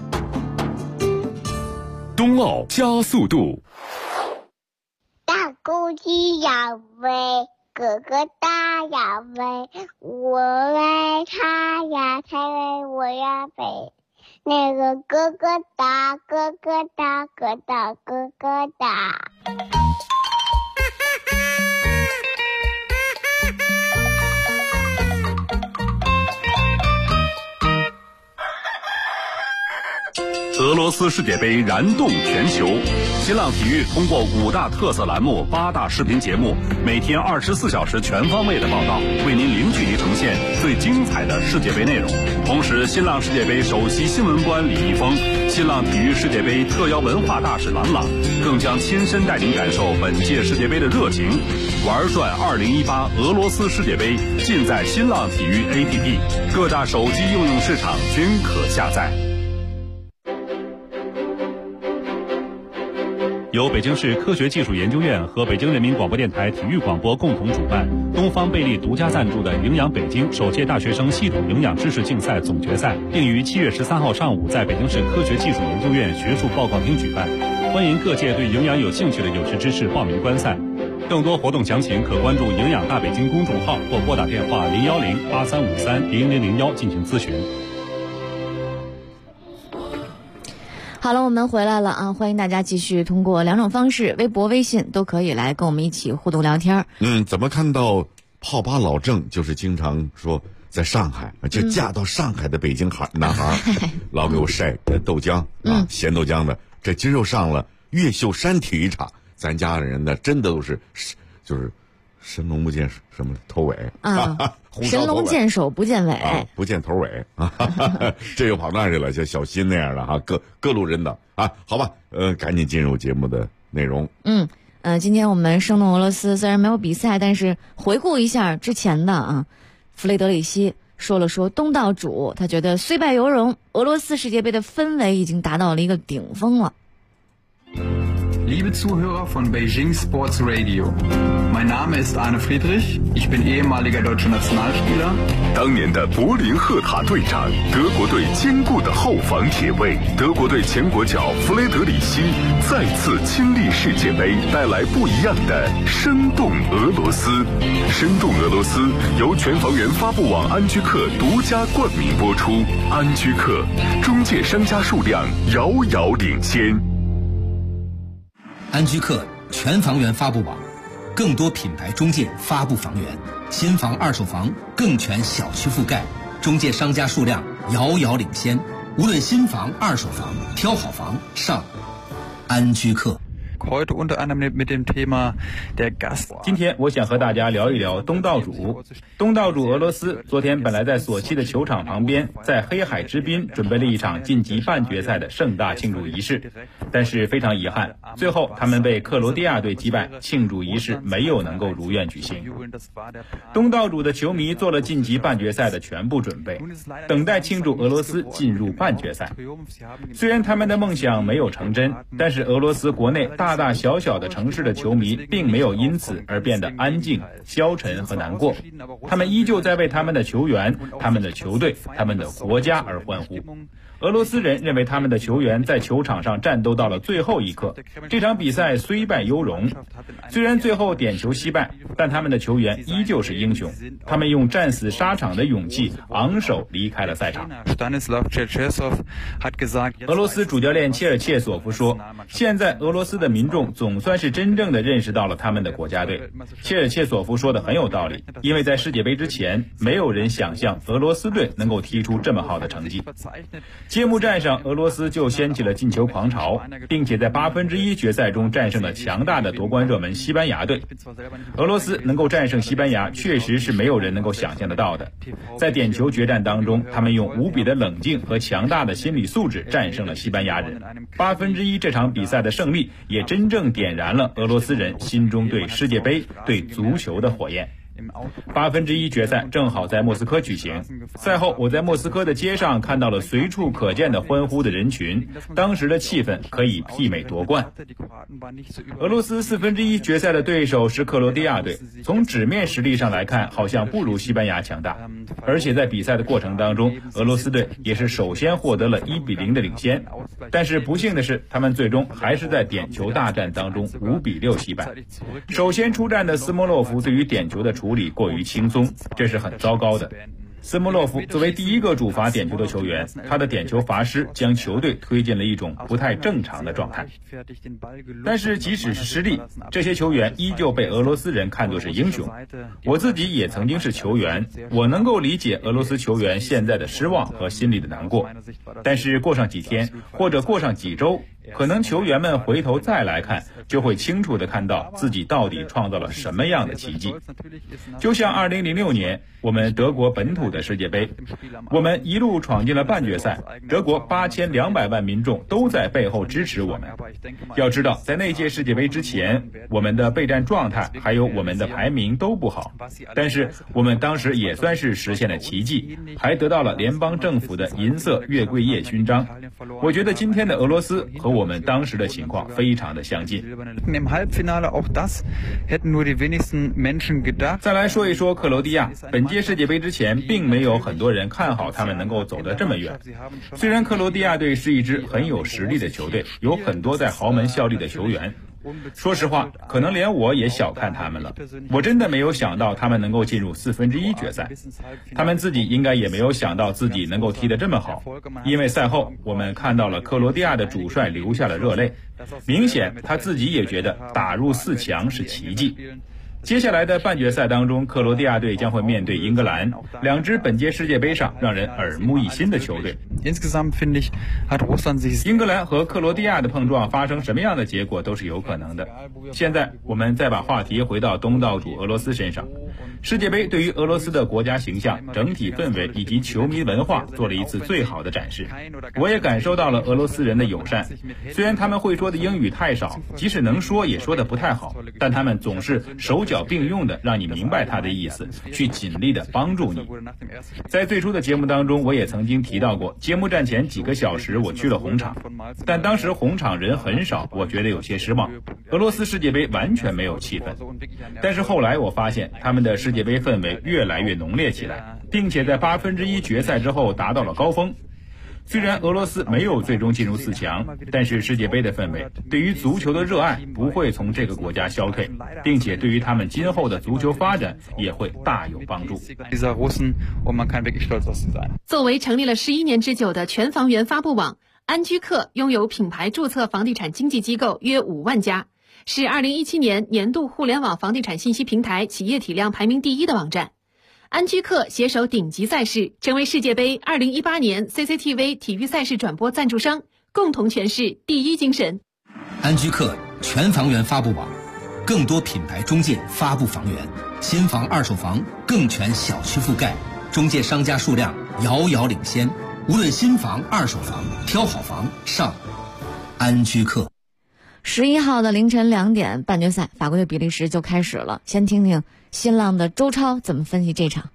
冬奥加速度。 大公鸡要飞，哥哥大要飞，我爱他呀，他为我要飞。那个哥哥大，哥哥大，哥大，哥哥大。 俄罗斯世界杯燃动全球。新浪体育通过5大特色栏目、8大视频节目，每天24小时全方位的报道，为您零距离呈现最精彩的世界杯内容。同时，新浪世界杯首席新闻官李易峰、新浪体育世界杯特邀文化大使郎朗，更将亲身带您感受本届世界杯的热情。玩转2018俄罗斯世界杯，尽在新浪体育 APP， 各大手机应用市场均可下载。 由北京市科学技术研究院和北京人民广播电台体育广播共同主办，东方贝利独家赞助的营养北京首届大学生系统营养知识竞赛总决赛，定于7月13号上午在北京市科学技术研究院学术报告厅举办。欢迎各界对营养有兴趣的有识之士报名观赛。更多活动详情可关注营养大北京公众号或拨打电话010-8353-0001进行咨询。 好了，我们回来了啊！欢迎大家继续通过2种方式，微博、微信都可以来跟我们一起互动聊天。 怎么看到泡吧老郑就是经常说在上海就嫁到上海的北京男孩，老给我晒豆浆啊，咸豆浆的。这今儿又上了越秀山体育场，咱家的人呢真的都是就是神龙不见什么头尾啊，神龙见首不见尾， 不见头尾啊，这又跑那去了，像小新那样的哈，各路人等啊，好吧，赶紧进入节目的内容。 今天我们生动俄罗斯虽然没有比赛，但是回顾一下之前的啊，弗雷德里希说了说东道主，他觉得虽败犹荣，俄罗斯世界杯的氛围已经达到了一个顶峰了。 Liebe Zuhörer von Beijing Sports Radio, mein Name ist Arne Friedrich, ich bin ehemaliger deutscher Nationalspieler. 当年的柏林赫塔队长，德国队坚固的后防铁卫，德国队前国脚弗雷德里希再次亲历世界杯，带来不一样的生动俄罗斯。生动俄罗斯由全房源发布网安居客独家冠名播出，安居客中介商家数量遥遥领先。 安居客全房源发布网，更多品牌中介发布房源，新房二手房更全小区覆盖，中介商家数量遥遥领先。无论新房二手房，挑好房上安居客。 Heute unter anderem mit dem Thema der Gast。 今天我想和大家聊一聊东道主。东道主俄罗斯昨天本来在索契的球场旁边，在黑海之滨准备了一场晋级半决赛的盛大庆祝仪式，但是非常遗憾，最后他们被克罗地亚队击败，庆祝仪式没有能够如愿举行。东道主的球迷做了晋级半决赛的全部准备，等待庆祝俄罗斯进入半决赛。虽然他们的梦想没有成真，但是俄罗斯国内大大小小的城市的球迷并没有因此而变得安静、消沉和难过，他们依旧在为他们的球员、他们的球队、他们的国家而欢呼。俄罗斯人认为他们的球员在球场上战斗到了最后一刻，这场比赛虽败犹荣。虽然最后点球惜败，但他们的球员依旧是英雄，他们用战死沙场的勇气昂首离开了赛场。俄罗斯主教练切尔切索夫说，现在俄罗斯的民众总算是真正的认识到了他们的国家队。切尔切索夫说的很有道理，因为在世界杯之前，没有人想象俄罗斯队能够踢出这么好的成绩。揭幕战上，俄罗斯就掀起了进球狂潮，并且在1/8决赛中战胜了强大的夺冠热门西班牙队。俄罗斯能够战胜西班牙，确实是没有人能够想象得到的。在点球决战当中，他们用无比的冷静和强大的心理素质战胜了西班牙人。1/8这场比赛的胜利，也真正点燃了俄罗斯人心中对世界杯、对足球的火焰。1/8决赛正好在莫斯科举行，赛后我在莫斯科的街上看到了随处可见的欢呼的人群，当时的气氛可以媲美夺冠。俄罗斯1/4决赛的对手是克罗地亚队，从纸面实力上来看，好像不如西班牙强大，而且在比赛的过程当中，俄罗斯队也是首先获得了1-0的领先，但是不幸的是，他们最终还是在点球大战当中5-6惜败。首先出战的斯莫洛夫对于点球的处理过于轻松，这是很糟糕的。 斯莫洛夫作为第一个主罚点球的球员，他的点球罚失将球队推进了一种不太正常的状态。但是即使是失利，这些球员依旧被俄罗斯人看作是英雄。我自己也曾经是球员，我能够理解俄罗斯球员现在的失望和心里的难过。但是过上几天或者过上几周，可能球员们回头再来看，就会清楚地看到自己到底创造了什么样的奇迹。就像2006年我们德国本土的世界杯，我们一路闯进了半决赛，德国8200万民众都在背后支持我们。要知道，在那届世界杯之前，我们的备战状态还有我们的排名都不好，但是我们当时也算是实现了奇迹，还得到了联邦政府的银色月桂叶勋章。我觉得今天的俄罗斯和我们当时的情况非常的相近。再来说一说克罗地亚，本届世界杯之前并没有很多人看好他们能够走得这么远。虽然克罗地亚队是一支很有实力的球队，有很多在豪门效力的球员，说实话，可能连我也小看他们了。我真的没有想到他们能够进入1/4决赛，他们自己应该也没有想到自己能够踢得这么好。因为赛后我们看到了克罗地亚的主帅流下了热泪，明显他自己也觉得打入4强是奇迹。接下来的半决赛当中，克罗地亚队将会面对英格兰，两支本届世界杯上让人耳目一新的球队。英格兰和克罗地亚的碰撞发生什么样的结果都是有可能的。现在我们再把话题回到东道主俄罗斯身上，世界杯对于俄罗斯的国家形象、整体氛围以及球迷文化做了一次最好的展示。我也感受到了俄罗斯人的友善，虽然他们会说的英语太少，即使能说也说得不太好，但他们总是手脚并用的让你明白他的意思，去尽力的帮助你。在最初的节目当中，我也曾经提到过，揭幕战前几个小时我去了红场，但当时红场人很少，我觉得有些失望。俄罗斯世界杯完全没有气氛，但是后来我发现他们的世界杯氛围越来越浓烈起来，并且在1/8决赛之后达到了高峰。虽然俄罗斯没有最终进入4强，但是世界杯的氛围对于足球的热爱不会从这个国家消退，并且对于他们今后的足球发展也会大有帮助。 作为成立了11年之久的全房源发布网，安居客拥有品牌注册房地产经纪机构约5万家，是2017年年度互联网房地产信息平台企业体量排名第1的网站。安居客携手顶级赛事，成为世界杯2018年 CCTV 体育赛事转播赞助商，共同诠释第一精神。 安居客全房源发布网，更多品牌中介发布房源，新房二手房更全小区覆盖，中介商家数量遥遥领先。无论新房二手房，挑好房上安居客。 11号的凌晨2点，半决赛法国对比利时就开始了。先听听新浪的周超怎么分析这场。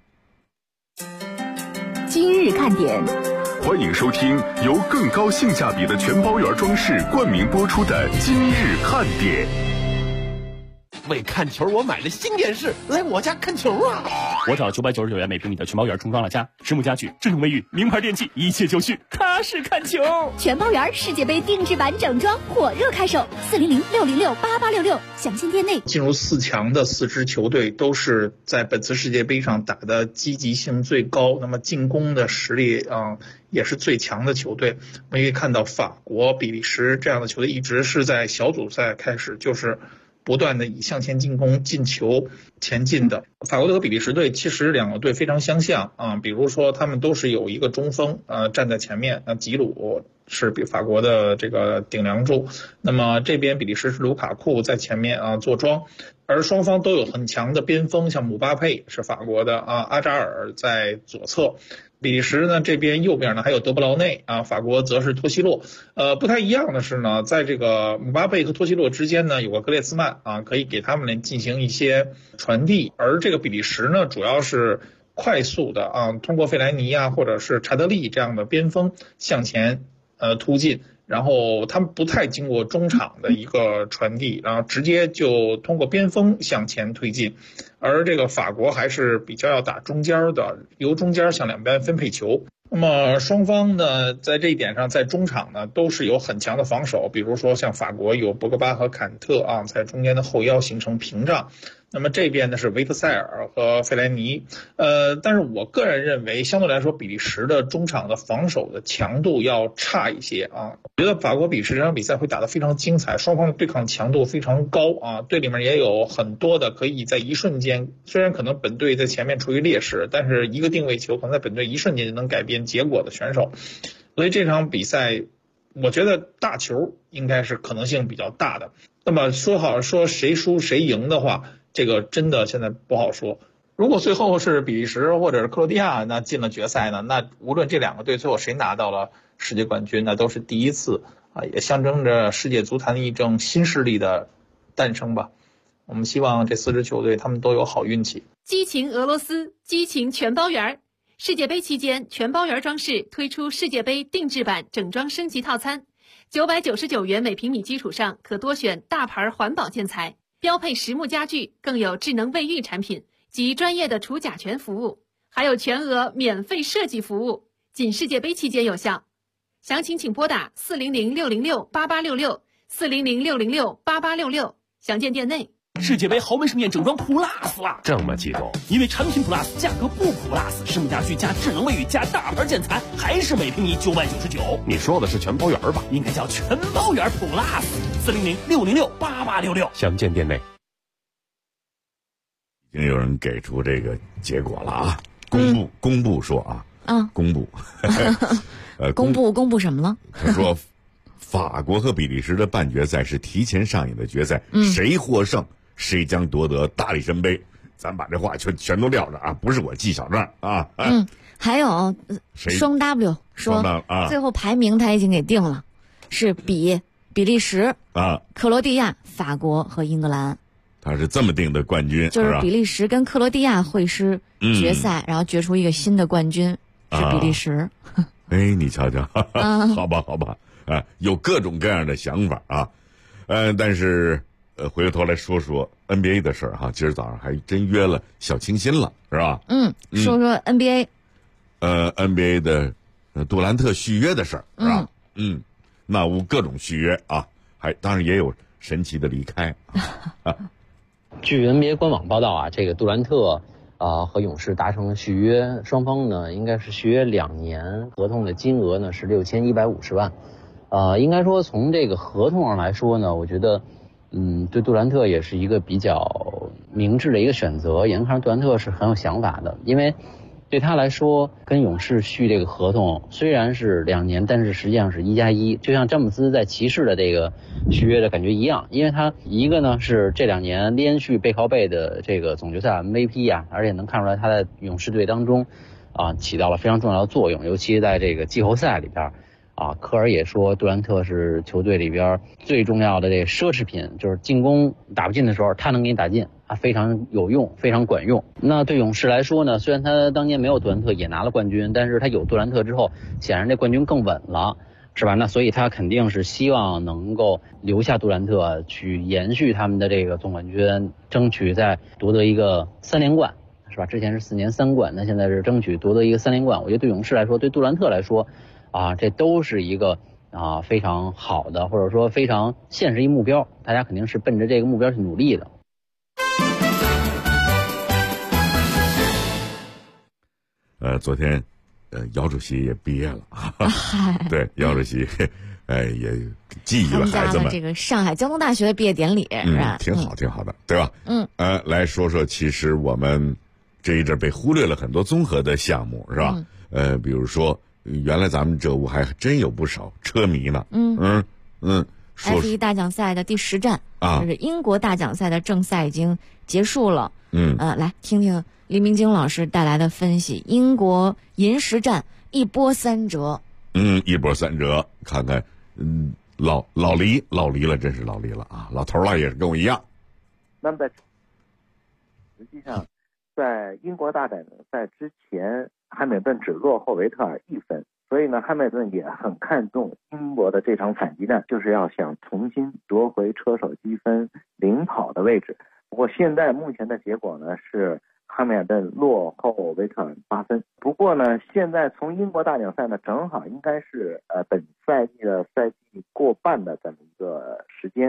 今日看点， 欢迎收听由更高性价比的全包圆装饰冠名播出的今日看点。 为看球，我买了新电视，来我家看球啊！ 我找999元每平米的全包圆重装了家，实木家具、智能卫浴、名牌电器，一切就绪，踏实看球。 全包圆世界杯定制版整装火热开售，400-606-8866，详情店内。 进入4强的4支球队都是在本次世界杯上打的积极性最高，那么进攻的实力也是最强的球队。我们可以看到法国、比利时这样的球队一直是在小组赛开始就是不断的以向前进攻进球前进的。法国队和比利时队其实两个队非常相像比如说他们都是有一个中锋站在前面，吉鲁是比法国的这个顶梁柱，那么这边比利时是卢卡库在前面坐庄，而双方都有很强的边锋，像姆巴佩是法国的阿扎尔在左侧。比利时呢这边右边呢还有德布劳内法国则是托西洛。不太一样的是呢，在这个姆巴佩和托西洛之间呢有个格列兹曼可以给他们进行一些传递，而这个比利时呢主要是快速的通过费莱尼或者是查德利这样的边锋向前突进，然后他们不太经过中场的一个传递，然后直接就通过边锋向前推进。而这个法国还是比较要打中间的，由中间向两边分配球。那么双方呢在这一点上在中场呢都是有很强的防守，比如说像法国有博格巴和坎特在中间的后腰形成屏障， 那么这边呢是维特塞尔和费莱尼，但是我个人认为相对来说比利时的中场的防守的强度要差一些啊。我觉得法国比利时这场比赛会打得非常精彩，双方的对抗强度非常高啊，队里面也有很多的可以在一瞬间，虽然可能本队在前面处于劣势，但是一个定位球可能在本队一瞬间就能改变结果的选手，所以这场比赛我觉得大球应该是可能性比较大的。那么说谁输谁赢的话，这个真的现在不好说。如果最后是比利时或者是克罗地亚那进了决赛呢，那无论这两个队最后谁拿到了世界冠军，那都是第一次啊，也象征着世界足坛的一种新势力的诞生吧。我们希望这4支球队他们都有好运气。 激情俄罗斯，激情全包圆。世界杯期间，全包圆装饰推出世界杯定制版整装升级套餐，999元每平米基础上可多选大牌环保建材，标配实木家具，更有智能卫浴产品及专业的除甲醛服务，还有全额免费设计服务，仅世界杯期间有效。详情请拨打400-606-8866，400-606-8866，详见店内。 世界杯豪门盛宴整装 Plus 啦！ 这么激动？ 因为产品 Plus 价格不 Plus， 实木家具加智能卫浴加大牌建材，还是每平米999。 你说的是全包圆吧？ 应该叫全包圆 Plus，400-606-8866， 详见店内。 已经有人给出这个结果了啊！公布说啊，公布， 公布什么了？ 他说，法国和比利时的半决赛是提前上演的决赛，谁获胜，谁将夺得大力神杯。咱把这话全都撂着啊，不是我记小账啊。 还有双 W 说最后排名他已经给定了，是比利时啊、 克罗地亚、法国和英格兰。 他是这么定的冠军， 就是比利时跟克罗地亚会师决赛，然后决出一个新的冠军，是比利时。 哎，你瞧瞧，好吧，啊，有各种各样的想法啊，但是回过头来说 NBA 的事儿哈，今儿早上还真约了小清新了，是吧？ 说 NBA 的杜兰特续约的事儿，是吧？那无各种续约啊，当然也有神奇的离开啊。 据 NBA 官网报道啊，这个杜兰特和勇士达成了续约，双方呢应该是续约2年，合同的金额呢是6150万。应该说从这个合同上来说呢，我觉得对杜兰特也是一个比较明智的一个选择。眼看杜兰特是很有想法的，因为对他来说跟勇士续这个合同虽然是2年，但是实际上是1+1，就像詹姆斯在骑士的这个续约的感觉一样。因为他一个呢是这2年连续背靠背的这个总决赛 MVP 啊，而且能看出来他在勇士队当中起到了非常重要的作用，尤其在这个季后赛里边科尔也说杜兰特是球队里边最重要的这个奢侈品，就是进攻打不进的时候他能给你打进，非常有用，非常管用。那对勇士来说呢，虽然他当年没有杜兰特也拿了冠军，但是他有杜兰特之后显然这冠军更稳了，是吧？那所以他肯定是希望能够留下杜兰特，去延续他们的这个总冠军，争取再夺得一个3连冠，是吧？之前是4年3冠，那现在是争取夺得一个3连冠。我觉得对勇士来说，对杜兰特来说这都是一个非常好的，或者说非常现实一目标，大家肯定是奔着这个目标去努力的。 昨天姚主席也毕业了，对，姚主席也寄予了孩子们这个上海交通大学的毕业典礼，是吧？ 挺好的，对吧？来说说，其实我们这一阵被忽略了很多综合的项目，是吧？比如说原来咱们这屋还真有不少车迷呢。 F1 大奖赛的第10站就是英国大奖赛的正赛已经结束了。来听听黎明京老师带来的分析。英国银石站一波3折。 一波3折，看看老黎了，真是老黎了啊！老头了也是跟我一样。 那么实际上，在英国大奖赛之前，汉密尔顿只落后维特尔1分，所以呢，汉密尔顿也很看重英国的这场反击战，就是要想重新夺回车手积分领跑的位置。不过现在目前的结果呢是汉密尔顿落后维特尔8分。不过呢，现在从英国大奖赛呢，正好应该是本赛季的赛季过半的这么一个时间。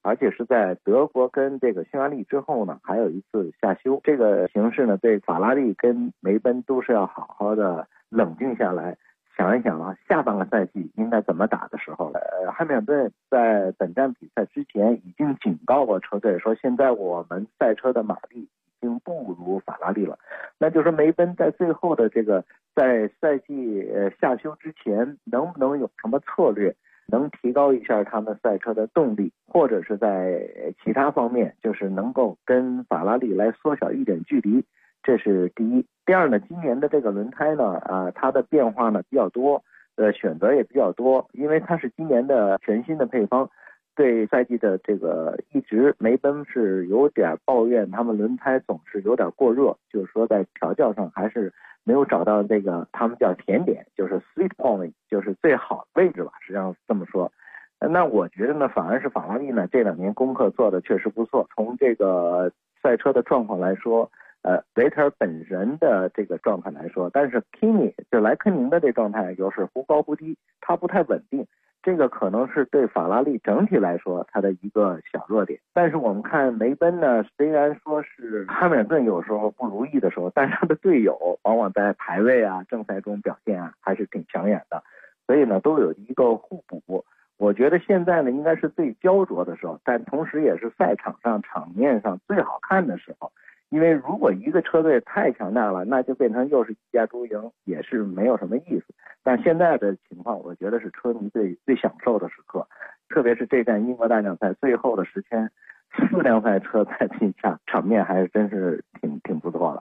而且是在德国跟这个匈牙利之后呢，还有一次下休。这个形势呢，对法拉利跟梅奔都是要好好的冷静下来，想一想啊，下半个赛季应该怎么打的时候了。汉密尔顿在本站比赛之前已经警告过车队说，现在我们赛车的马力已经不如法拉利了。那就是梅奔在最后的这个在赛季下休之前，能不能有什么策略，能提高一下他们赛车的动力，或者是在其他方面，就是能够跟法拉利来缩小一点距离，这是第一。第二呢，今年的这个轮胎呢，它的变化呢比较多，选择也比较多，因为它是今年的全新的配方。对赛季的这个一直梅奔是有点抱怨，他们轮胎总是有点过热，就是说在调教上还是没有找到这个他们叫甜点，就是 sweet point， 就是最好的位置吧，实际上这么说。那我觉得呢，反而是法拉利呢这2年功课做的确实不错。从这个赛车的状况来说，维特尔本人的这个状态来说，但是 Kimi 就莱科宁的这状态又是忽高忽低，它不太稳定。这个可能是对法拉利整体来说它的一个小弱点。但是我们看梅奔呢，虽然说是汉密尔顿有时候不如意的时候，但是他的队友往往在排位啊、正赛中表现啊还是挺抢眼的，所以呢都有一个互补。我觉得现在呢应该是最焦灼的时候，但同时也是赛场上场面上最好看的时候。因为如果一个车队太强大了，那就变成又是一家独赢，也是没有什么意思。但现在的情况，我觉得是车迷最享受的时刻，特别是这站英国大奖赛最后的10天，4辆赛车在地下，场面还是真是挺不错的。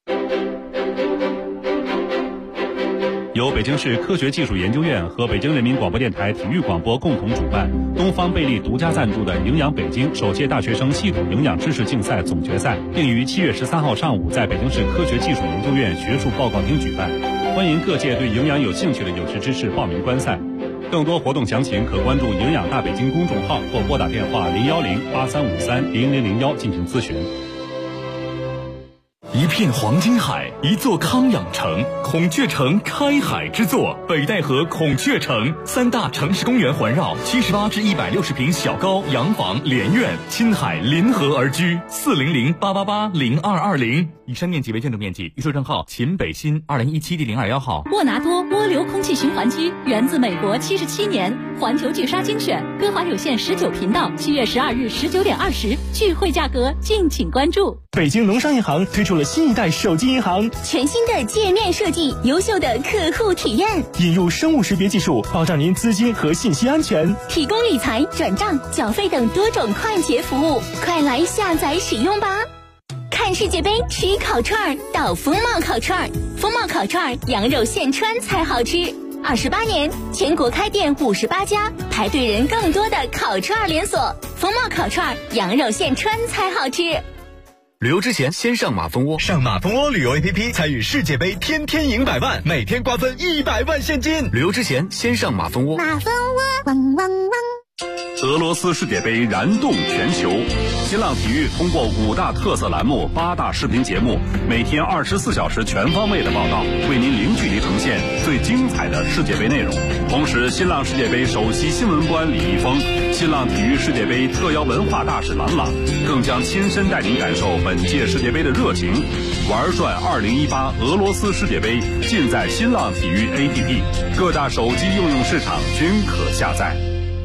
由北京市科学技术研究院和北京人民广播电台体育广播共同主办，东方贝利独家赞助的营养北京首届大学生系统营养知识竞赛总决赛，并于7月13号上午在北京市科学技术研究院学术报告厅举办。欢迎各界对营养有兴趣的有识之士报名观赛。更多活动详情可关注营养大北京公众号或拨打电话010-8353-0001进行咨询。 一片黄金海，一座康养城，孔雀城开海之作，北戴河孔雀城，3大城市公园环绕，78至160平小高洋房连院，亲海临河而居，400-888-0220。以上面积为建筑面积，预售证号秦北新2017第021号。 沃拿多涡流空气循环机源自美国77年，环球巨鲨精选，歌华有线19频道，7月12日19点20，聚会价格敬请关注。 北京农商银行推出了新一代手机银行， 全新的界面设计，优秀的客户体验， 引入生物识别技术，保障您资金和信息安全， 提供理财、转账、缴费等多种快捷服务，快来下载使用吧！看世界杯，吃烤串到风貌烤串，风貌烤串羊肉现穿才好吃。28年，全国开店58家，排队人更多的烤串连锁，风貌烤串羊肉现穿才好吃。 旅游之前先上马蜂窝，上马蜂窝旅游 APP 参与世界杯，天天赢100万，每天瓜分100万现金。旅游之前先上马蜂窝。 马蜂窝，汪汪汪。 俄罗斯世界杯燃动全球，新浪体育通过5大特色栏目、8大视频节目，每天24小时全方位的报道，为您零距离呈现最精彩的世界杯内容。同时，新浪世界杯首席新闻官李易峰、新浪体育世界杯特邀文化大使郎朗，更将亲身带您感受本届世界杯的热情。玩转2018俄罗斯世界杯，尽在新浪体育 APP， 各大手机应用市场均可下载。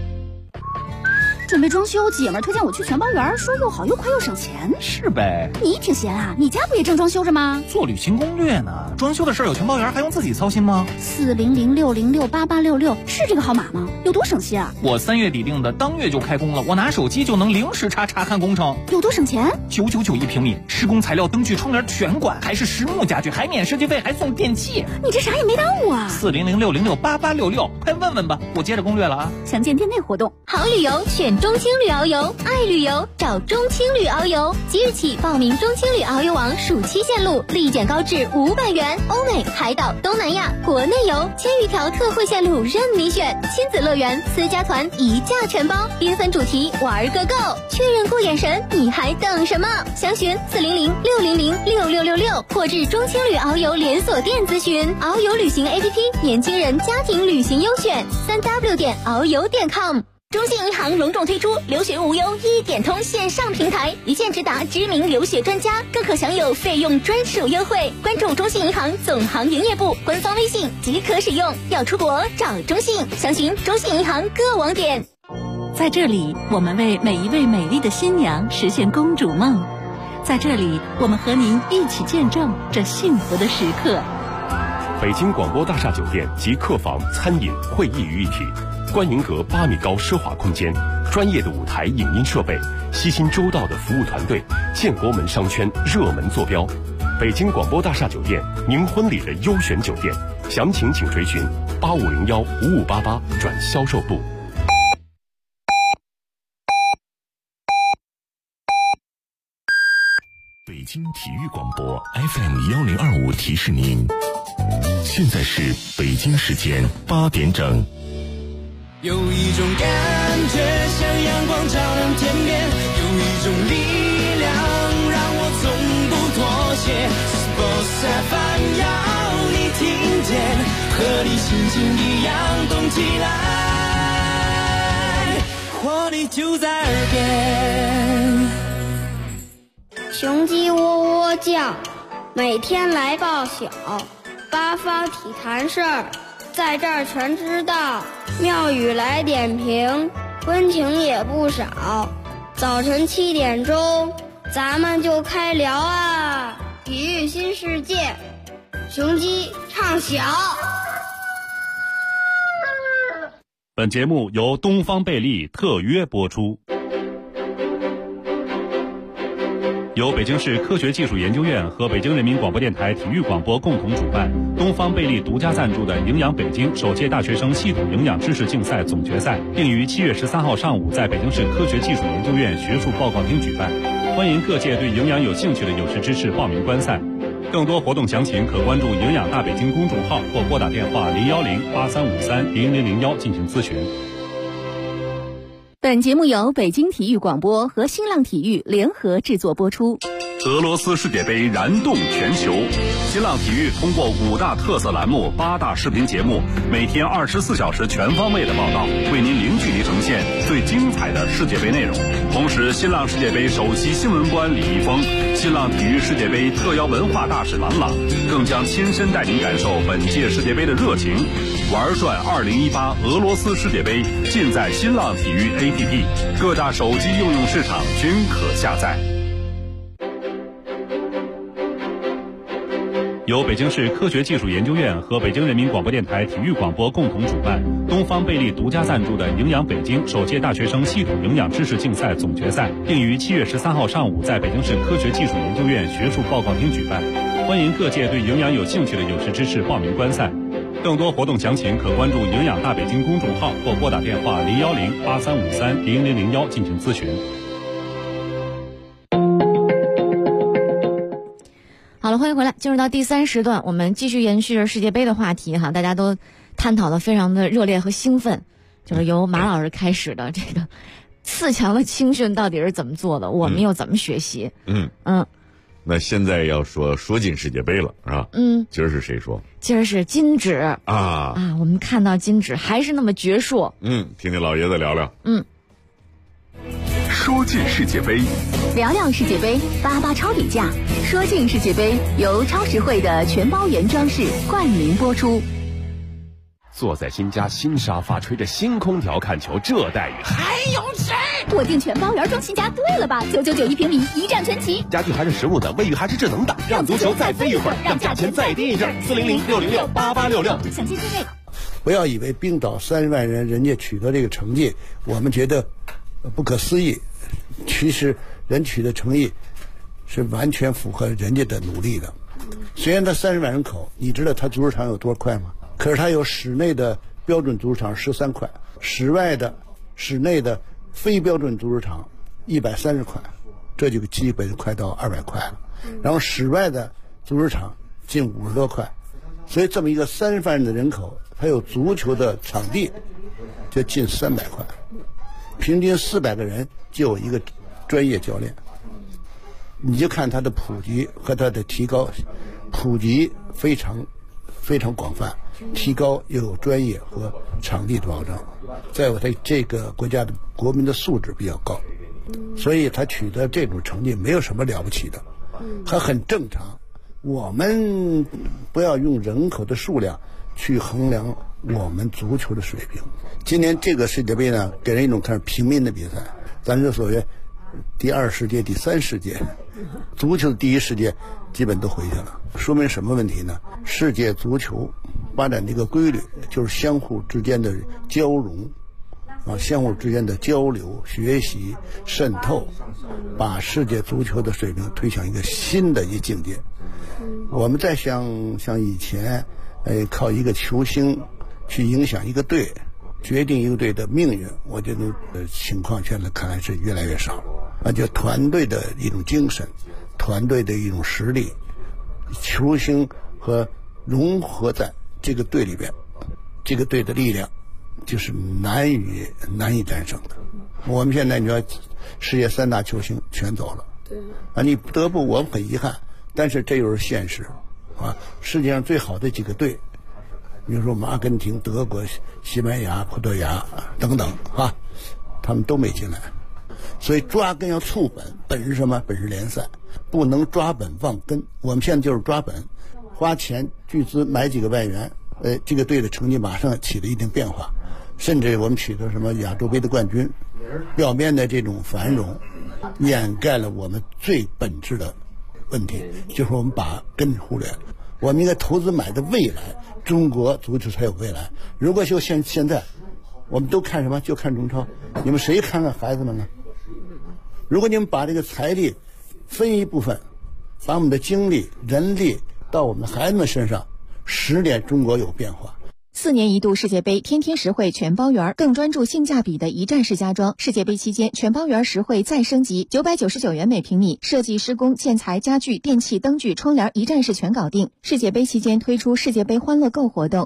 准备装修，姐们儿推荐我去全包园，说又好又快又省钱。 是呗， 你挺闲啊，你家不也正装修着吗？ 做旅行攻略呢，装修的事儿有全包园，还用自己操心吗 ？400-606-8866是这个号码吗？有多省心啊？ 我3月底定的，当月就开工了，我拿手机就能0时查看工程。 有多省钱 ？999一平米，施工材料、灯具、窗帘全管，还是实木家具，还免设计费，还送电器。 你这啥也没耽误啊 ！400-606-8866，快问问吧，我接着攻略了啊。 详见店内活动。 好旅游选中青旅遨游，爱旅游找中青旅遨游。即日起报名中青旅遨游网暑期线路，立减高至500元，欧美、海岛、东南亚、国内游1000余条特惠线路任你选，亲子乐园、私家团一价全包，缤纷主题玩个够。确认过眼神，你还等什么？详询400-600-6666或至中青旅遨游连锁店咨询。遨游旅行 APP， 年轻人家庭旅行优选，3w.遨游.com。 中信银行隆重推出留学无忧一点通线上平台，一键直达知名留学专家，更可享有费用专属优惠。关注中信银行总行营业部官方微信即可使用。要出国找中信，详询中信银行各网点。 在这里，我们为每一位美丽的新娘实现公主梦。在这里，我们和您一起见证这幸福的时刻。 北京广播大厦酒店集客房、餐饮、会议于一体，观云阁8米高奢华空间，专业的舞台影音设备，悉心周到的服务团队，建国门商圈热门坐标。北京广播大厦酒店，您婚礼的优选酒店，详情请垂询8501-5588转销售部。 北京体育广播 FM1025提示您，现在是北京时间8点整。 有一种感觉像阳光照亮天边，有一种力量让我从不妥协。Sports FM 要你听见，和你心情一样动起来，活力就在耳边。 雄鸡喔喔叫，每天来报晓，八方体坛事儿，在这儿全知道。妙语来点评，温情也不少。早晨7点钟，咱们就开聊啊！体育新世界，雄鸡唱晓。 本节目由东方贝利特约播出。由北京市科学技术研究院和北京人民广播电台体育广播共同主办，东方贝利独家赞助的营养北京首届大学生系统营养知识竞赛总决赛，定于7月13号上午在北京市科学技术研究院学术报告厅举办。欢迎各界对营养有兴趣的有识之士报名观赛。更多活动详情可关注营养大北京公众号或拨打电话010-8353-0001进行咨询。 本节目由北京体育广播和新浪体育联合制作播出。 俄罗斯世界杯燃动全球，新浪体育通过5大特色栏目、8大视频节目，每天24小时全方位的报道，为您零距离呈现最精彩的世界杯内容。同时，新浪世界杯首席新闻官李易峰、新浪体育世界杯特邀文化大使郎朗，更将亲身带您感受本届世界杯的热情。玩转2018俄罗斯世界杯，尽在新浪体育 APP， 各大手机应用市场均可下载。由北京市科学技术研究院和北京人民广播电台体育广播共同主办，东方贝利独家赞助的营养北京首届大学生系统营养知识竞赛总决赛，定于7月13号上午在北京市科学技术研究院学术报告厅举办。欢迎各界对营养有兴趣的有识之士报名观赛。更多活动详情可关注营养大北京公众号或拨打电话010-8353-0001进行咨询。 好了，欢迎回来，进入到第3时段，我们继续延续着世界杯的话题哈，大家都探讨的非常的热烈和兴奋，就是由马老师开始的这个4强的青训到底是怎么做的，我们又怎么学习？ 那现在要说进世界杯了，是吧？今儿是谁说？ 今儿是金指啊！我们看到金指还是那么矍铄。 听听老爷子聊聊。 说进世界杯， 聊聊世界杯，88超底价。说进世界杯由超实惠的全包原装饰冠名播出。 坐在新家新沙发，吹着新空调看球，这待遇还有谁？ 我订全包原装新家，对了吧？999一平米，一站全齐。 家具还是实木的，卫浴还是智能的，让足球再飞一会儿，让价钱再跌一阵。400-606-8866， 详见定位。 不要以为冰岛30万人家取得这个成绩，我们觉得不可思议。其实人取得成绩是完全符合人家的努力的。虽然他30万人口，你知道他足球场有多快吗？可是他有室内的标准足球场13块，室内的非标准足球场130块，这就基本快到200块了。然后室外的足球场近50多块，所以这么一个30万人的人口，他有足球的场地就近300块，平均400个人就有一个专业教练。你就看它的普及和它的提高，普及非常广泛， 提高又有专业和场地的保障。再有，他这个国家的国民的素质比较高，所以他取得这种成绩没有什么了不起的，他很正常。我们不要用人口的数量去衡量我们足球的水平。今年这个世界杯呢，给人一种看平民的比赛，咱这所谓第2世界、第3世界，足球的第1世界基本都回去了。说明什么问题呢？世界足球发展这个规律就是相互之间的交融相互之间的交流、学习、渗透，把世界足球的水平推向一个新的境界。我们再像以前靠一个球星去影响一个队，决定一个队的命运，我觉得情况现在看来是越来越少。就团队的一种精神，团队的一种实力，球星和融合在这个队里边，这个队的力量就是难以战胜的。我们现在你说世界3大球星全走了，你不得不，我们很遗憾，但是这又是现实世界上最好的几个队，比如说阿根廷、德国、西班牙、葡萄牙等等他们都没进来。所以抓根要促本，本是什么？本是联赛，不能抓本忘根。我们现在就是抓本，花钱巨资买几个外援，这个队的成绩马上起了一定变化，甚至我们取得什么亚洲杯的冠军，表面的这种繁荣掩盖了我们最本质的问题，就是我们把根忽略了。我们应该投资买的未来，中国足球才有未来。如果就现在我们都看什么？就看中超，你们谁看看孩子们呢？如果你们把这个财力分一部分，把我们的精力、人力到我们的孩子们身上，10年中国有变化。 4年一度世界杯天天实惠全包圆，更专注性价比的一站式家装。世界杯期间全包圆实惠再升级，999元每平米，设计、施工、建材、家具、电器、灯具、窗帘一站式全搞定。世界杯期间推出世界杯欢乐购活动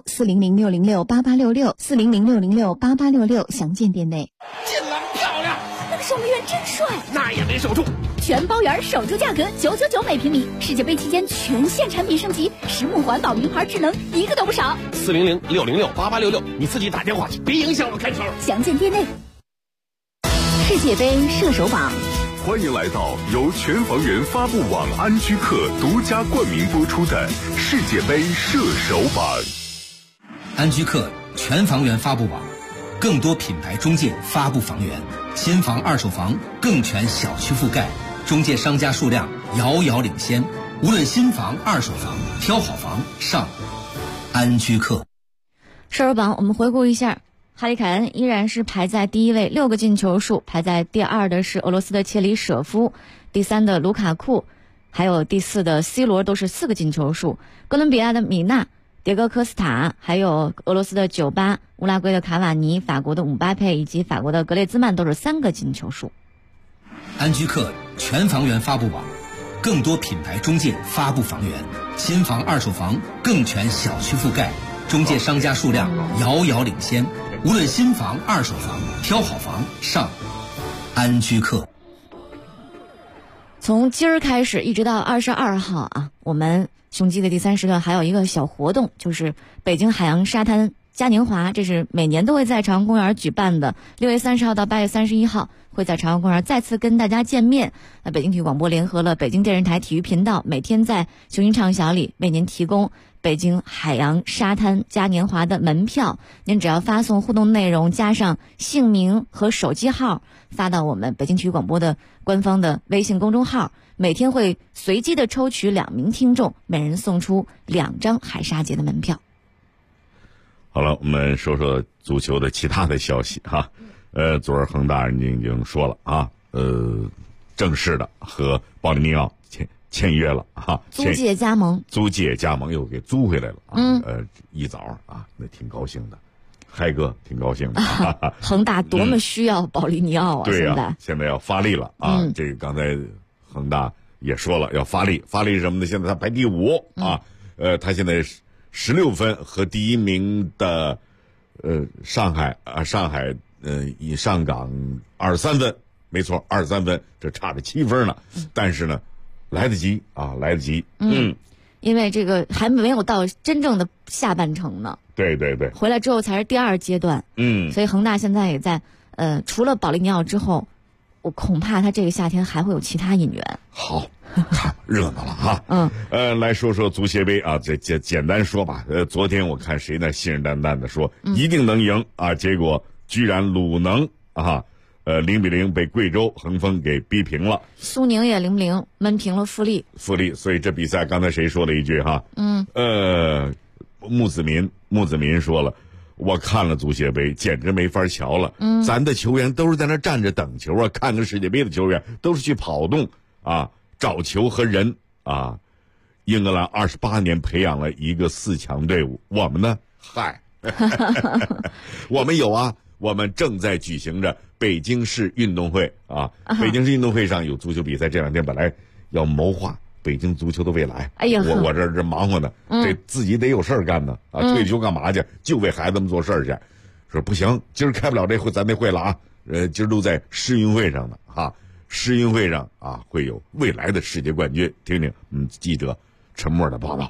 ，40066068866，400668866，详见店内。 进了，漂亮！ 那个守门员真帅， 那也没守住。 全包圆守住价格999每平米，世界杯期间全线产品升级，实木环保、名牌智能，一个都不少。 400668866，你自己打电话去，别影响我看球。 详见店内。世界杯射手榜， 欢迎来到由全房源发布网安居客独家冠名播出的世界杯射手榜。 安居客全房源发布网，更多品牌中介发布房源，新房、二手房更全小区覆盖，中介商家数量遥遥领先。无论新房、二手房，挑好房上安居客。 射手榜我们回顾一下，哈里凯恩依然是排在第1位，6个进球数，排在第2的是俄罗斯的切里舍夫，第3的卢卡库，还有第4的 C 罗都是4个进球数。哥伦比亚的米纳、迭戈科斯塔，还有俄罗斯的98、乌拉圭的卡瓦尼、法国的姆巴佩以及法国的格列兹曼都是3个进球数。 安居客全房源发布网，更多品牌中介发布房源，新房、二手房更全小区覆盖，中介商家数量遥遥领先。无论新房、二手房，挑好房上安居客。 从今儿开始一直到22号我们雄鸡的第3时段还有一个小活动，就是北京海洋沙滩嘉年华，这是每年都会在朝阳公园举办的，6月30号到8月31号会在朝阳公园再次跟大家见面。北京体育广播联合了北京电视台体育频道，每天在雄鹰畅晓里为您提供北京海洋沙滩嘉年华的门票，您只要发送互动内容加上姓名和手机号发到我们北京体育广播的官方的微信公众号，每天会随机的抽取2名听众，每人送出2张海沙节的门票。 好了，我们说说足球的其他的消息昨儿恒大人家已经说了正式的和保利尼奥签约了租借加盟又给租回来了一早那挺高兴的，嗨哥挺高兴的恒大多么需要保利尼奥对现在要发力了这个刚才恒大也说了要发力是什么呢？现在他排第5他现在16分和第1名的上海以上港23分，没错23分，这差着7分呢但是呢来得及因为这个还没有到真正的下半程呢， 对对对， 回来之后才是第2阶段。所以恒大现在也在除了保利尼奥之后，我恐怕他这个夏天还会有其他引援。 好，看热闹了哈。来说说足协杯啊，这简单说吧。昨天我看谁呢信誓旦旦的说一定能赢啊，结果居然鲁能啊，0-0被贵州恒丰给逼平了。 苏宁也0-0闷平了富力。 所以这比赛刚才谁说了一句哈？穆子民说了。我看了足协杯，简直没法瞧了。咱的球员都是在那站着等球啊，看个世界杯的球员都是去跑动啊，找球和人啊。英格兰28年培养了一个4强队伍，我们呢？嗨，我们有啊，我们正在举行着北京市运动会啊。北京市运动会上有足球比赛，这2天本来要谋划北京足球的未来。 哎呀， 我这忙活呢，这自己得有事儿干呢啊！退休干嘛去？就为孩子们做事儿去。说不行，今儿开不了这会，咱那会了啊。今儿都在世运会上呢啊，世运会上啊会有未来的世界冠军。听听记者陈默的报道。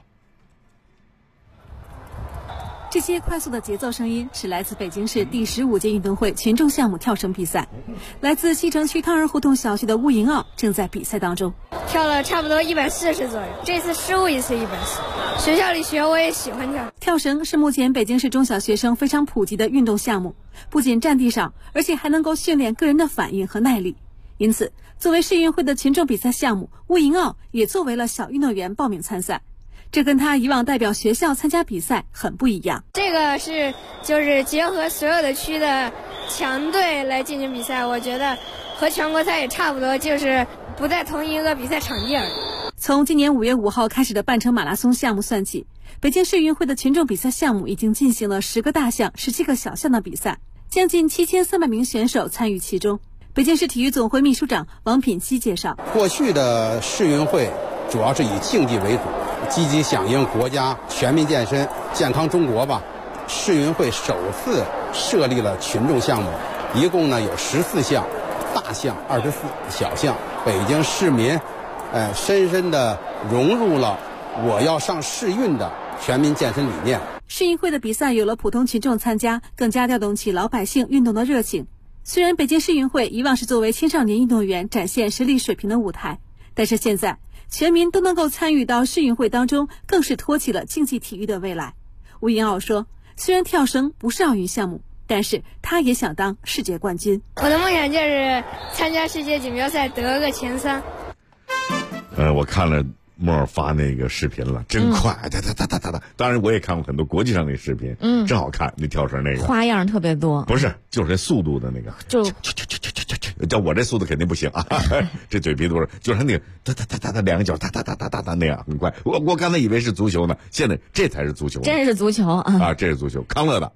这些快速的节奏声音是来自北京市第15届运动会群众项目跳绳比赛。来自西城区汤儿胡同小学的乌银奥正在比赛当中， 跳了差不多140左右，这次失误一次140。学校里学我也喜欢跳。 跳绳是目前北京市中小学生非常普及的运动项目，不仅占地少，而且还能够训练个人的反应和耐力。因此，作为世运会的群众比赛项目，乌银奥也作为了小运动员报名参赛。这跟他以往代表学校参加比赛很不一样。 这个就是结合所有的区的强队来进行比赛，我觉得和全国赛也差不多，就是不在同一个比赛场地而已。 从今年5月5号开始的半程马拉松项目算起，北京市运会的群众比赛项目已经进行了10个大项、17个小项的比赛，将近7300名选手参与其中。北京市体育总会秘书长王品基介绍， 过去的世运会主要是以竞技为主，积极响应国家全民健身健康中国吧。世运会首次设立了群众项目，一共呢有14项大项，24小项。北京市民深深地融入了我要上世运的全民健身理念。 世运会的比赛有了普通群众参加，更加调动起老百姓运动的热情。虽然北京世运会以往是作为青少年运动员展现实力水平的舞台，但是现在全民都能够参与到世运会当中，更是托起了竞技体育的未来。吴银奥说，虽然跳绳不是奥运项目，但是他也想当世界冠军。 我的梦想就是参加世界锦标赛得个前3。 我看了莫尔发那个视频了，真快，哒。当然我也看过很多国际上的视频，真好看，那跳绳那个花样特别多。 不是，就是这速度的那个，叫我这速度肯定不行啊！这嘴皮子就是那个哒两个脚哒那样很快。我刚才以为是足球呢，现在这才是足球， 真是足球啊！ 这是足球，康乐的。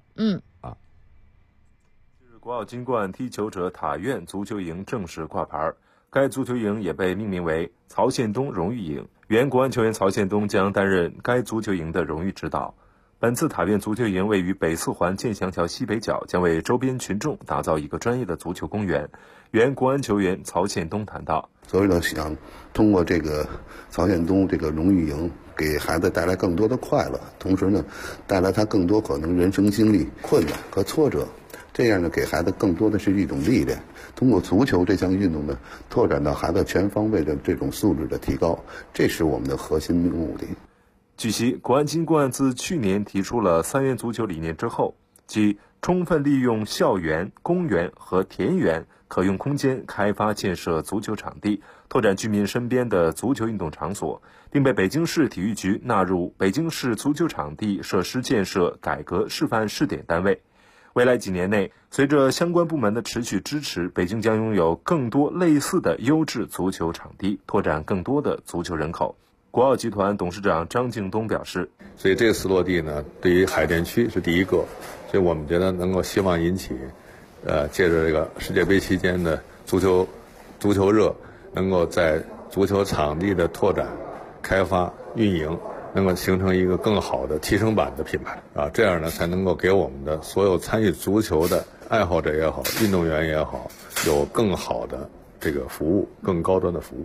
近日，国奥金冠踢球者塔院足球营正式挂牌，该足球营也被命名为曹宪东荣誉营。原国安球员曹宪东将担任该足球营的荣誉指导。本次塔院足球营位于北4环建祥桥西北角，将为周边群众打造一个专业的足球公园。原国安球员曹宪东谈到， 所以呢，想通过这个曹宪东这个荣誉营，给孩子带来更多的快乐，同时呢，带来他更多可能人生经历困难和挫折，这样呢，给孩子更多的是一种力量。通过足球这项运动呢，拓展到孩子全方位的这种素质的提高，这是我们的核心目的。 据悉，国安金冠自去年提出了3元足球理念之后，即充分利用校园、公园和田园可用空间开发建设足球场地，拓展居民身边的足球运动场所，并被北京市体育局纳入北京市足球场地设施建设改革示范试点单位。未来几年内，随着相关部门的持续支持，北京将拥有更多类似的优质足球场地，拓展更多的足球人口。国奥集团董事长张敬东表示， 所以这次落地呢，对于海淀区是第一个，所以我们觉得能够希望引起借着这个世界杯期间的足球热，能够在足球场地的拓展、开发、运营，能够形成一个更好的提升版的品牌啊，这样呢才能够给我们的所有参与足球的爱好者也好、运动员也好，有更好的这个服务，更高端的服务。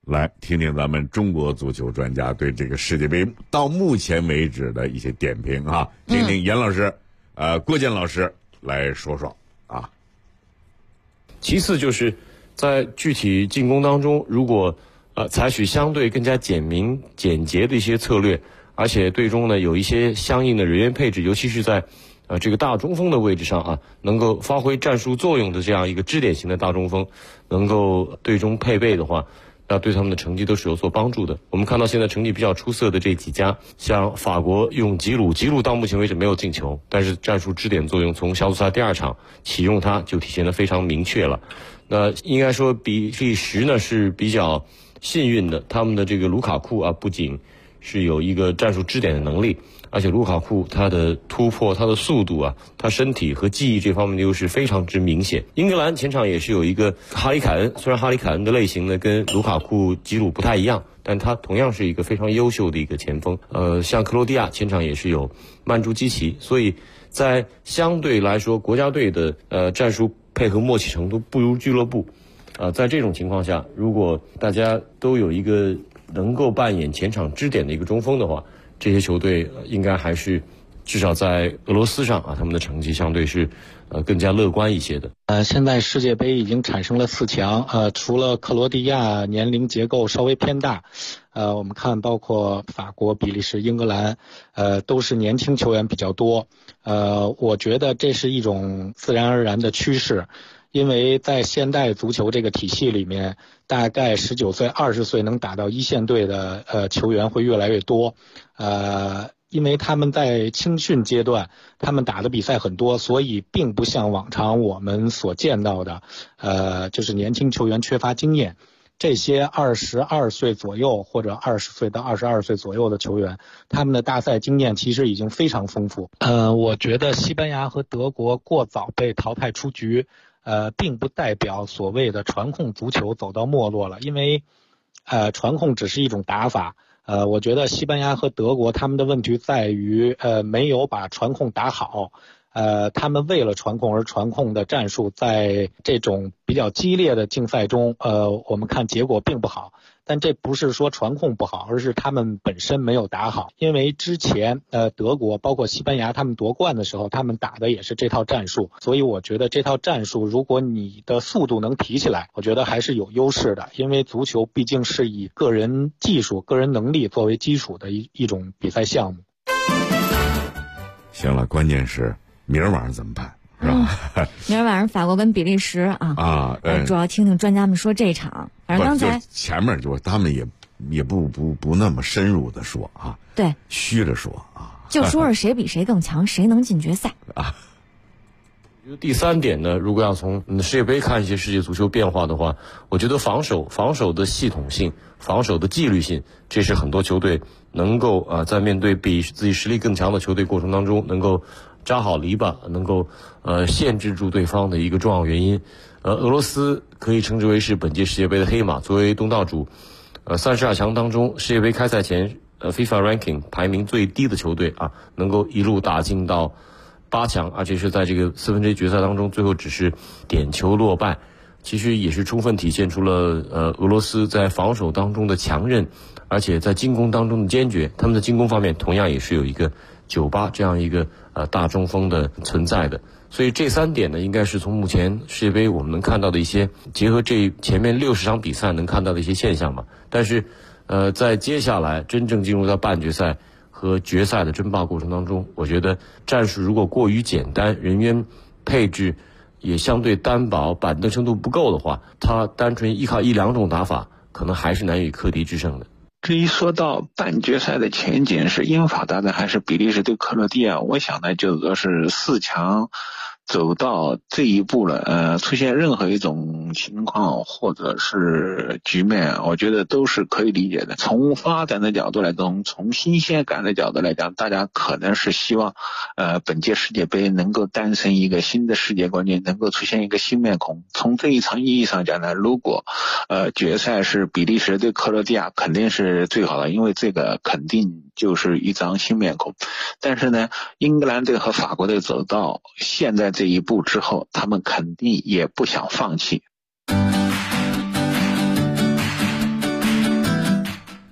来听听咱们中国足球专家对这个世界杯到目前为止的一些点评啊，听听严老师、郭健老师来说说啊。 其次就是在具体进攻当中，如果采取相对更加简明简洁的一些策略，而且队中呢有一些相应的人员配置，尤其是在这个大中锋的位置上啊，能够发挥战术作用的这样一个支点型的大中锋，能够队中配备的话，那对他们的成绩都是有所帮助的。我们看到现在成绩比较出色的这几家，像法国用吉鲁到目前为止没有进球，但是战术支点作用从小组赛第2场启用它就体现得非常明确了。那应该说比利时呢是比较幸运的，他们的这个卢卡库啊，不仅是有一个战术支点的能力，而且卢卡库他的突破、他的速度啊，他身体和技艺这方面的优势非常之明显。英格兰前场也是有一个哈里凯恩，虽然哈里凯恩的类型呢跟卢卡库、吉鲁不太一样，但他同样是一个非常优秀的一个前锋。像克罗地亚前场也是有曼朱基奇，所以在相对来说国家队的战术配合默契程度不如俱乐部。在这种情况下，如果大家都有一个能够扮演前场支点的一个中锋的话，这些球队应该还是至少在俄罗斯上啊，他们的成绩相对是更加乐观一些的。 现在世界杯已经产生了4强，除了克罗地亚年龄结构稍微偏大，我们看包括法国、比利时、英格兰，都是年轻球员比较多。我觉得这是一种自然而然的趋势。因为在现代足球这个体系里面，大概19岁、20岁能打到一线队的球员会越来越多。因为他们在青训阶段，他们打的比赛很多，所以并不像往常我们所见到的，就是年轻球员缺乏经验。这些22岁左右或者20岁到22岁左右的球员，他们的大赛经验其实已经非常丰富。我觉得西班牙和德国过早被淘汰出局，并不代表所谓的传控足球走到没落了，因为传控只是一种打法。我觉得西班牙和德国他们的问题在于没有把传控打好。他们为了传控而传控的战术，在这种比较激烈的竞赛中，我们看结果并不好。但这不是说传控不好，而是他们本身没有打好。因为之前德国包括西班牙他们夺冠的时候，他们打的也是这套战术，所以我觉得这套战术如果你的速度能提起来，我觉得还是有优势的。因为足球毕竟是以个人技术、个人能力作为基础的一种比赛项目。 行了，关键是明儿晚上怎么办？是吧？ 明儿晚上法国跟比利时啊，主要听听专家们说这场。反正刚才前面就他们也不那么深入的说啊， 对， 虚着说啊， 就说是谁比谁更强，谁能进决赛啊。 第3点呢，如果要从世界杯看一些世界足球变化的话，我觉得防守的系统性、防守的纪律性，这是很多球队能够在面对比自己实力更强的球队过程当中，能够扎好篱笆，能够限制住对方的一个重要原因。俄罗斯可以称之为是本届世界杯的黑马，作为东道主，32强当中世界杯开赛前FIFA ranking 排名最低的球队啊，能够一路打进到8强，而且是在这个1/4决赛当中最后只是点球落败，其实也是充分体现出了俄罗斯在防守当中的强韧，而且在进攻当中的坚决。他们的进攻方面同样也是有一个98这样一个大中锋的存在的。所以这3点呢，应该是从目前世界杯我们能看到的一些，结合这前面60场比赛能看到的一些现象吧。但是在接下来真正进入到半决赛和决赛的争霸过程当中，我觉得战术如果过于简单，人员配置也相对单薄，板凳深度不够的话，他单纯依靠1、2种打法，可能还是难以克敌制胜的。 至于说到半决赛的前景是英法大战还是比利时对克罗地亚，我想呢就是说是4强走到这一步了，出现任何一种情况或者是局面，我觉得都是可以理解的。从发展的角度来讲，从新鲜感的角度来讲，大家可能是希望本届世界杯能够诞生一个新的世界冠军，能够出现一个新面孔。从这一场意义上讲呢，如果决赛是比利时对克罗地亚，肯定是最好的，因为这个肯定就是一张新面孔。但是呢，英格兰队和法国队走到现在这一步之后，他们肯定也不想放弃。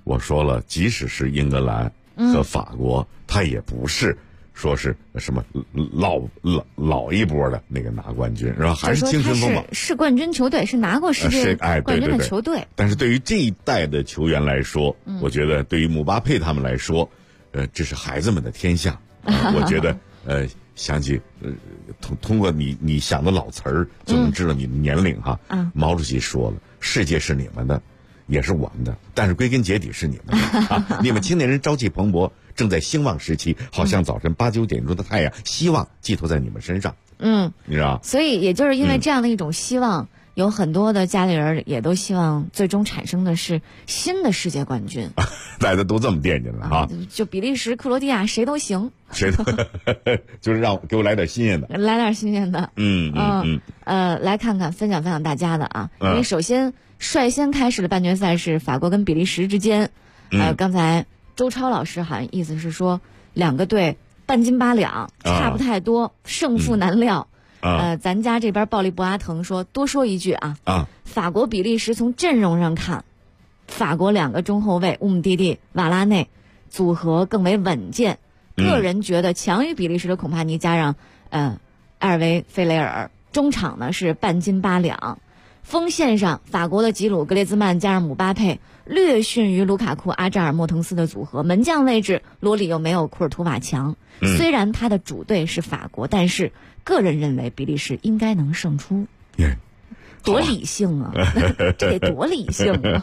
我说了，即使是英格兰和法国，他也不是说是什么老一波的那个拿冠军，然后还是青春风暴， 是冠军球队，是拿过世界冠军的球队。 但是对于这一代的球员来说，我觉得对于姆巴佩他们来说，这是孩子们的天下。我觉得想起通过你想的老词儿就能知道你的年龄哈。毛主席说了，世界是你们的，也是我们的，但是归根结底是你们的啊！你们青年人朝气蓬勃，正在兴旺时期，好像早晨8、9点钟的太阳，希望寄托在你们身上。你知道？ 所以也就是因为这样的一种希望，有很多的家里人也都希望最终产生的是新的世界冠军。 大家都这么惦记了啊！ 就比利时、克罗地亚谁都行， 谁都就是给我来点新鲜的， 来点新鲜的。来看看分享大家的啊，因为首先率先开始的半决赛是法国跟比利时之间。刚才周超老师好像意思是说两个队半斤八两，差不太多，胜负难料。咱家这边暴力博阿腾说多说一句啊，法国比利时从阵容上看，法国2个中后卫乌姆蒂蒂、瓦拉内组合更为稳健。个人觉得强于比利时的孔帕尼加上埃尔维费雷尔，中场呢是半斤八两。锋线上，法国的吉鲁、格列兹曼加上姆巴佩略逊于卢卡库、阿扎尔、莫腾斯的组合。门将位置，罗里又没有库尔图瓦强。虽然他的主队是法国，但是个人认为比利时应该能胜出。多理性啊！这得多理性啊！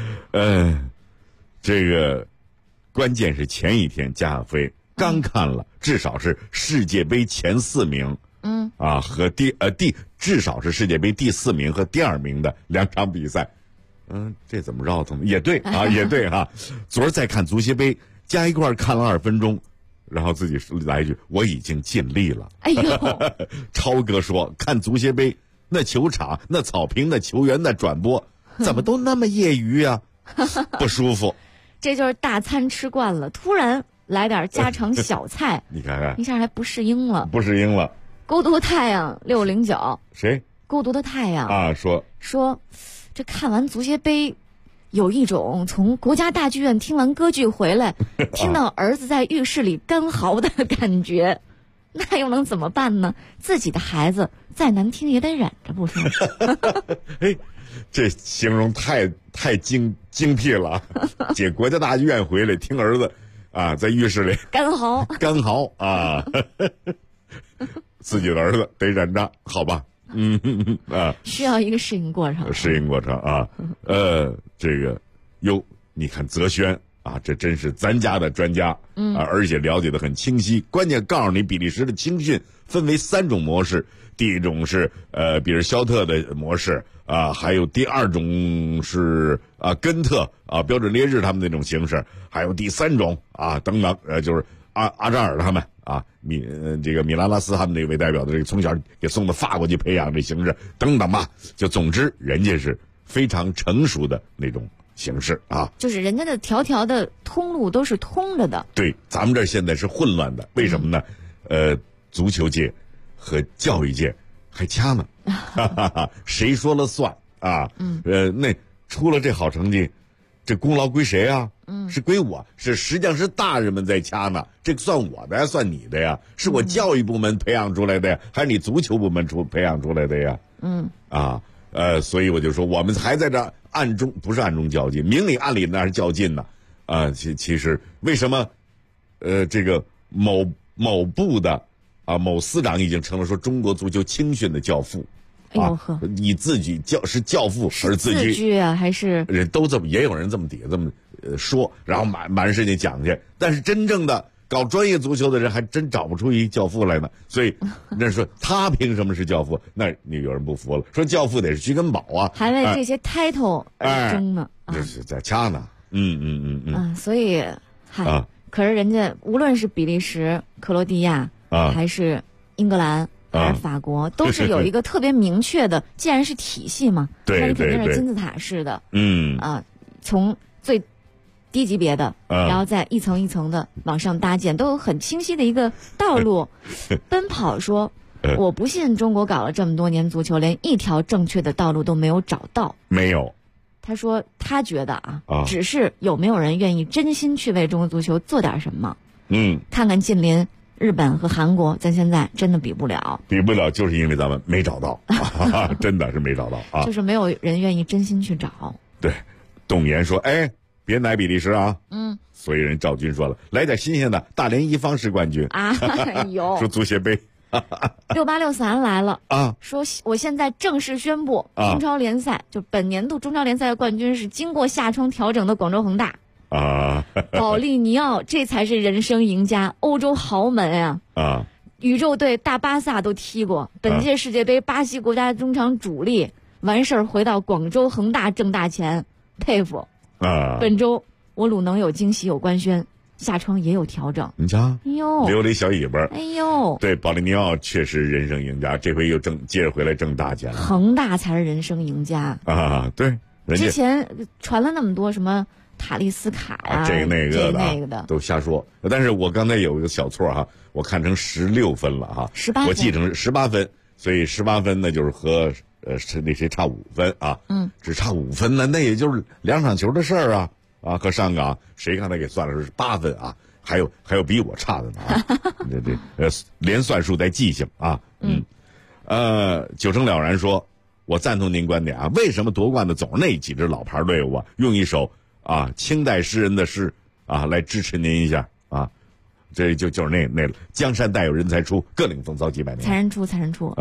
这个关键是前一天加亚飞刚看了，至少是世界杯前4名。和至少是世界杯第4名和第2名的2场比赛，这怎么绕腾？也对啊，也对哈。昨儿再看足协杯，加一块看了2分钟，然后自己来一句：“我已经尽力了。” 哎呦， 超哥说，看足协杯那球场、那草坪、那球员、那转播，怎么都那么业余啊？不舒服。 这就是大餐吃惯了，突然来点家常小菜， 你看看， 一下还不适应了。 孤独的太阳609， 谁？ 孤独的太阳啊， 说，这看完足协杯，有一种从国家大剧院听完歌剧回来，听到儿子在浴室里干嚎的感觉，那又能怎么办呢？自己的孩子再难听也得忍着，不是？ 哎，这形容太精辟了。姐国家大剧院回来听儿子啊，在浴室里干嚎啊。自己的儿子得忍着，好吧？ 需要一个适应过程啊。这个你看泽轩啊，这真是咱家的专家而且了解的很清晰。关键告诉你，比利时的青训分为3种模式，第一种是比尔肖特的模式啊，还有第2种是根特标准烈日他们那种形式，还有第3种等等就是阿扎尔他们这个米拉拉斯他们那位代表的这个从小给送到法国去培养这形式等等吧，就总之人家是非常成熟的那种形式啊， 就是人家的条条的通路都是通着的。 对，咱们这现在是混乱的，为什么呢？足球界和教育界还掐呢，谁说了算啊？那出了这好成绩，这功劳归谁啊？是归我，实际上是大人们在掐呢。这个算我的呀，算你的呀？是我教育部门培养出来的呀，还是你足球部门培养出来的呀？所以我就说，我们还在这不是暗中较劲，明里暗里那是较劲呢。其实为什么这个某部的某司长已经成了说中国足球青训的教父？你自己是教父，而自己自居啊，还是人都这么，也有人这么底下这么说，然后满世界讲去。但是真正的搞专业足球的人，还真找不出一教父来呢。所以那说他凭什么是教父？那你有人不服了，说教父得是徐根宝啊， 还为这些 title 而争呢。 这是在掐呢。 所以可是人家无论是比利时、克罗地亚还是英格兰。还是法国都是有一个特别明确的，既然是体系嘛，那你肯定是金字塔式的，从最低级别的，然后再一层一层的往上搭建，都有很清晰的一个道路。奔跑说，我不信中国搞了这么多年足球，连一条正确的道路都没有找到。 没有， 他说他觉得只是有没有人愿意真心去为中国足球做点什么。看看近邻日本和韩国，咱现在真的比不了， 就是因为咱们没找到，真的是没找到啊， 就是没有人愿意真心去找。 对，董岩说：“哎，别奶比利时啊。”所以人赵军说了，来点新鲜的，大连一方是冠军啊！有说足协杯 6863来了啊！ 说我现在正式宣布，中超联赛就本年度中超联赛的冠军是经过夏窗调整的广州恒大啊！ 保利尼奥这才是人生赢家，欧洲豪门呀！宇宙队大巴萨都踢过，本届世界杯巴西国家中场主力，完事儿回到广州恒大挣大钱，佩服啊！ 本周我鲁能有惊喜有官宣，夏窗也有调整。 你瞧， 哎呦， 留了一小尾巴。 哎呦， 对，保利尼奥确实人生赢家，这回又接着回来挣大钱了。 恒大才是人生赢家啊！对， 之前传了那么多什么塔利斯卡呀， 这个那个的都瞎说。但是我刚才有一个小错哈，我看成16分了哈 ，18分， 我记成18分，所以18分呢就是和那谁差5分啊，只差5分呢，那也就是2场球的事儿啊。和上港谁刚才给算了是8分啊，还有比我差的呢啊，连算数带记性啊，九成了然说，我赞同您观点啊，为什么夺冠的总是那几支老牌队伍啊？用一首清代诗人的诗来支持您一下啊，这就是那江山代有人才出，各领风骚几百年， 才人出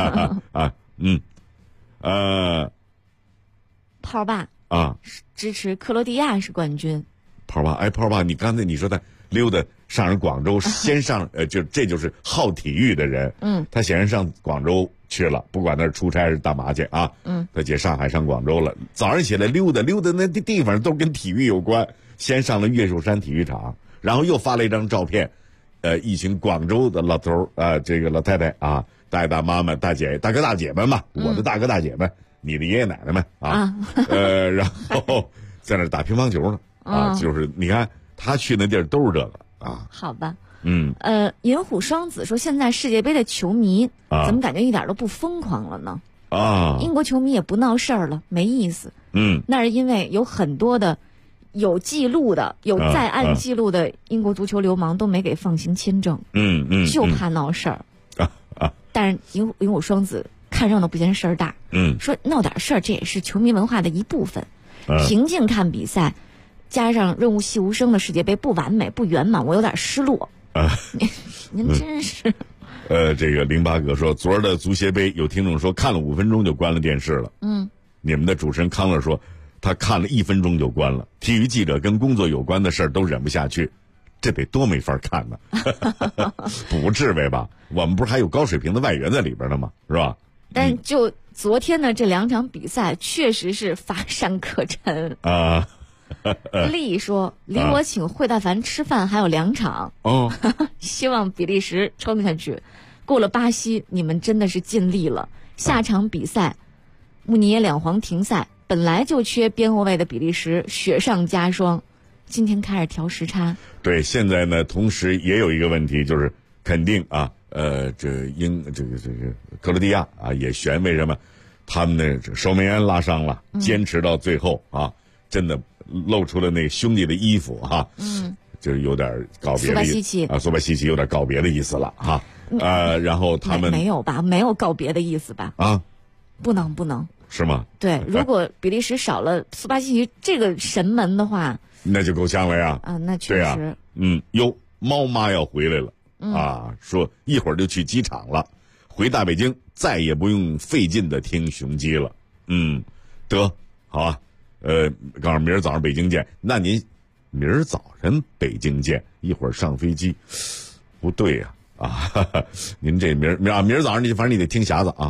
炮爸支持克罗地亚是冠军。 炮爸，你刚才你说他溜达上人广州，先上这就是好体育的人，他显然上广州去了，不管那是出差还是打麻将啊，他姐上海上广州了，早上起来溜达那地方都跟体育有关，先上了越秀山体育场，然后又发了一张照片，一群广州的老头这个老太太大爷大妈们、大哥大姐们嘛，我的大哥大姐们。你的爷爷奶奶们然后在那打乒乓球呢就是你看他去那地儿都是这个好吧，银虎双子说现在世界杯的球迷怎么感觉一点都不疯狂了呢？英国球迷也不闹事儿了，没意思。那是因为有很多的有记录的、有在案记录的英国足球流氓都没给放行签证，就怕闹事儿但是银虎双子看热闹不嫌事儿大，说闹点事儿这也是球迷文化的一部分，平静看比赛，加上润物细无声的世界杯不完美不圆满，我有点失落您真是这个08哥说昨儿的足协杯有听众说看了5分钟就关了电视了，你们的主持人康乐说他看了1分钟就关了，体育记者跟工作有关的事儿都忍不下去，这得多没法看呢不至于吧，我们不是还有高水平的外援在里边呢吗？是吧？ 但就昨天的这2场比赛确实是乏善可陈丽说离我请惠大凡吃饭还有2场希望比利时撑下去，过了巴西你们真的是尽力了，下场比赛穆尼耶2黄停赛，本来就缺边后卫的比利时雪上加霜，今天开始调时差。 对，现在呢同时也有一个问题，就是肯定这个克罗地亚也悬，为什么他们的守门员拉伤了，坚持到最后真的露出了那兄弟的衣服就是有点告别的意思苏巴西奇有点告别的意思了然后他们没有吧，没有告别的意思吧不能是吗？ 对，如果比利时少了苏巴西奇这个神门的话， 那就够呛了呀那确实猫妈要回来了说一会儿就去机场了，回大北京再也不用费劲的听雄鸡了。得好啊，告诉明儿早上北京见。那您明儿早晨北京见，一会儿上飞机，不对呀您这明儿早上反正你得听匣子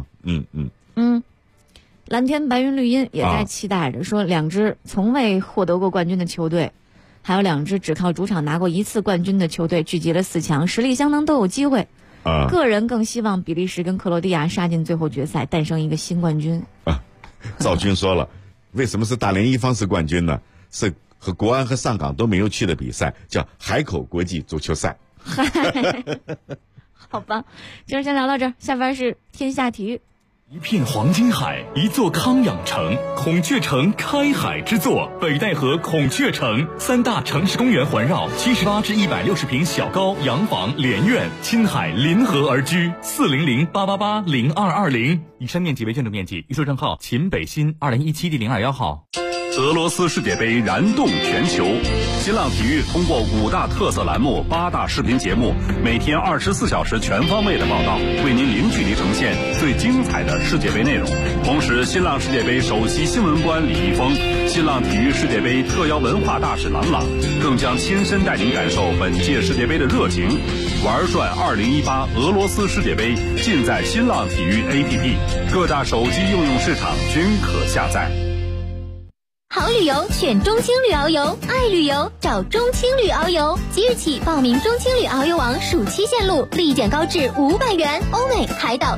蓝天白云绿茵也在期待着，说2支从未获得过冠军的球队。还有2支只靠主场拿过1次冠军的球队聚集了4强，实力相当都有机会。个人更希望比利时跟克罗地亚杀进最后决赛，诞生一个新冠军。 赵军说了，为什么是大连一方是冠军呢？是和国安和上港都没有去的比赛，叫海口国际足球赛。 好吧，今儿先聊到这儿，下边是天下体育。 一片黄金海，一座康养城，孔雀城开海之作，北戴河孔雀城，3大城市公园环绕，78至160平小高洋房连院，亲海临河而居，400-888-0220。以上面积为建筑面积，预售证号秦北新2017第021号。 俄罗斯世界杯燃动全球，新浪体育通过5大特色栏目、8大视频节目，每天24小时全方位的报道，为您零距离呈现最精彩的世界杯内容。同时，新浪世界杯首席新闻官李易峰、新浪体育世界杯特邀文化大使郎朗，更将亲身带您感受本届世界杯的热情。玩转2018俄罗斯世界杯，尽在新浪体育 APP， 各大手机应用市场均可下载。 好旅游选中青旅遨游，爱旅游找中青旅遨游。即日起报名中青旅遨游王暑期线路，立减高至500元，欧美、海岛、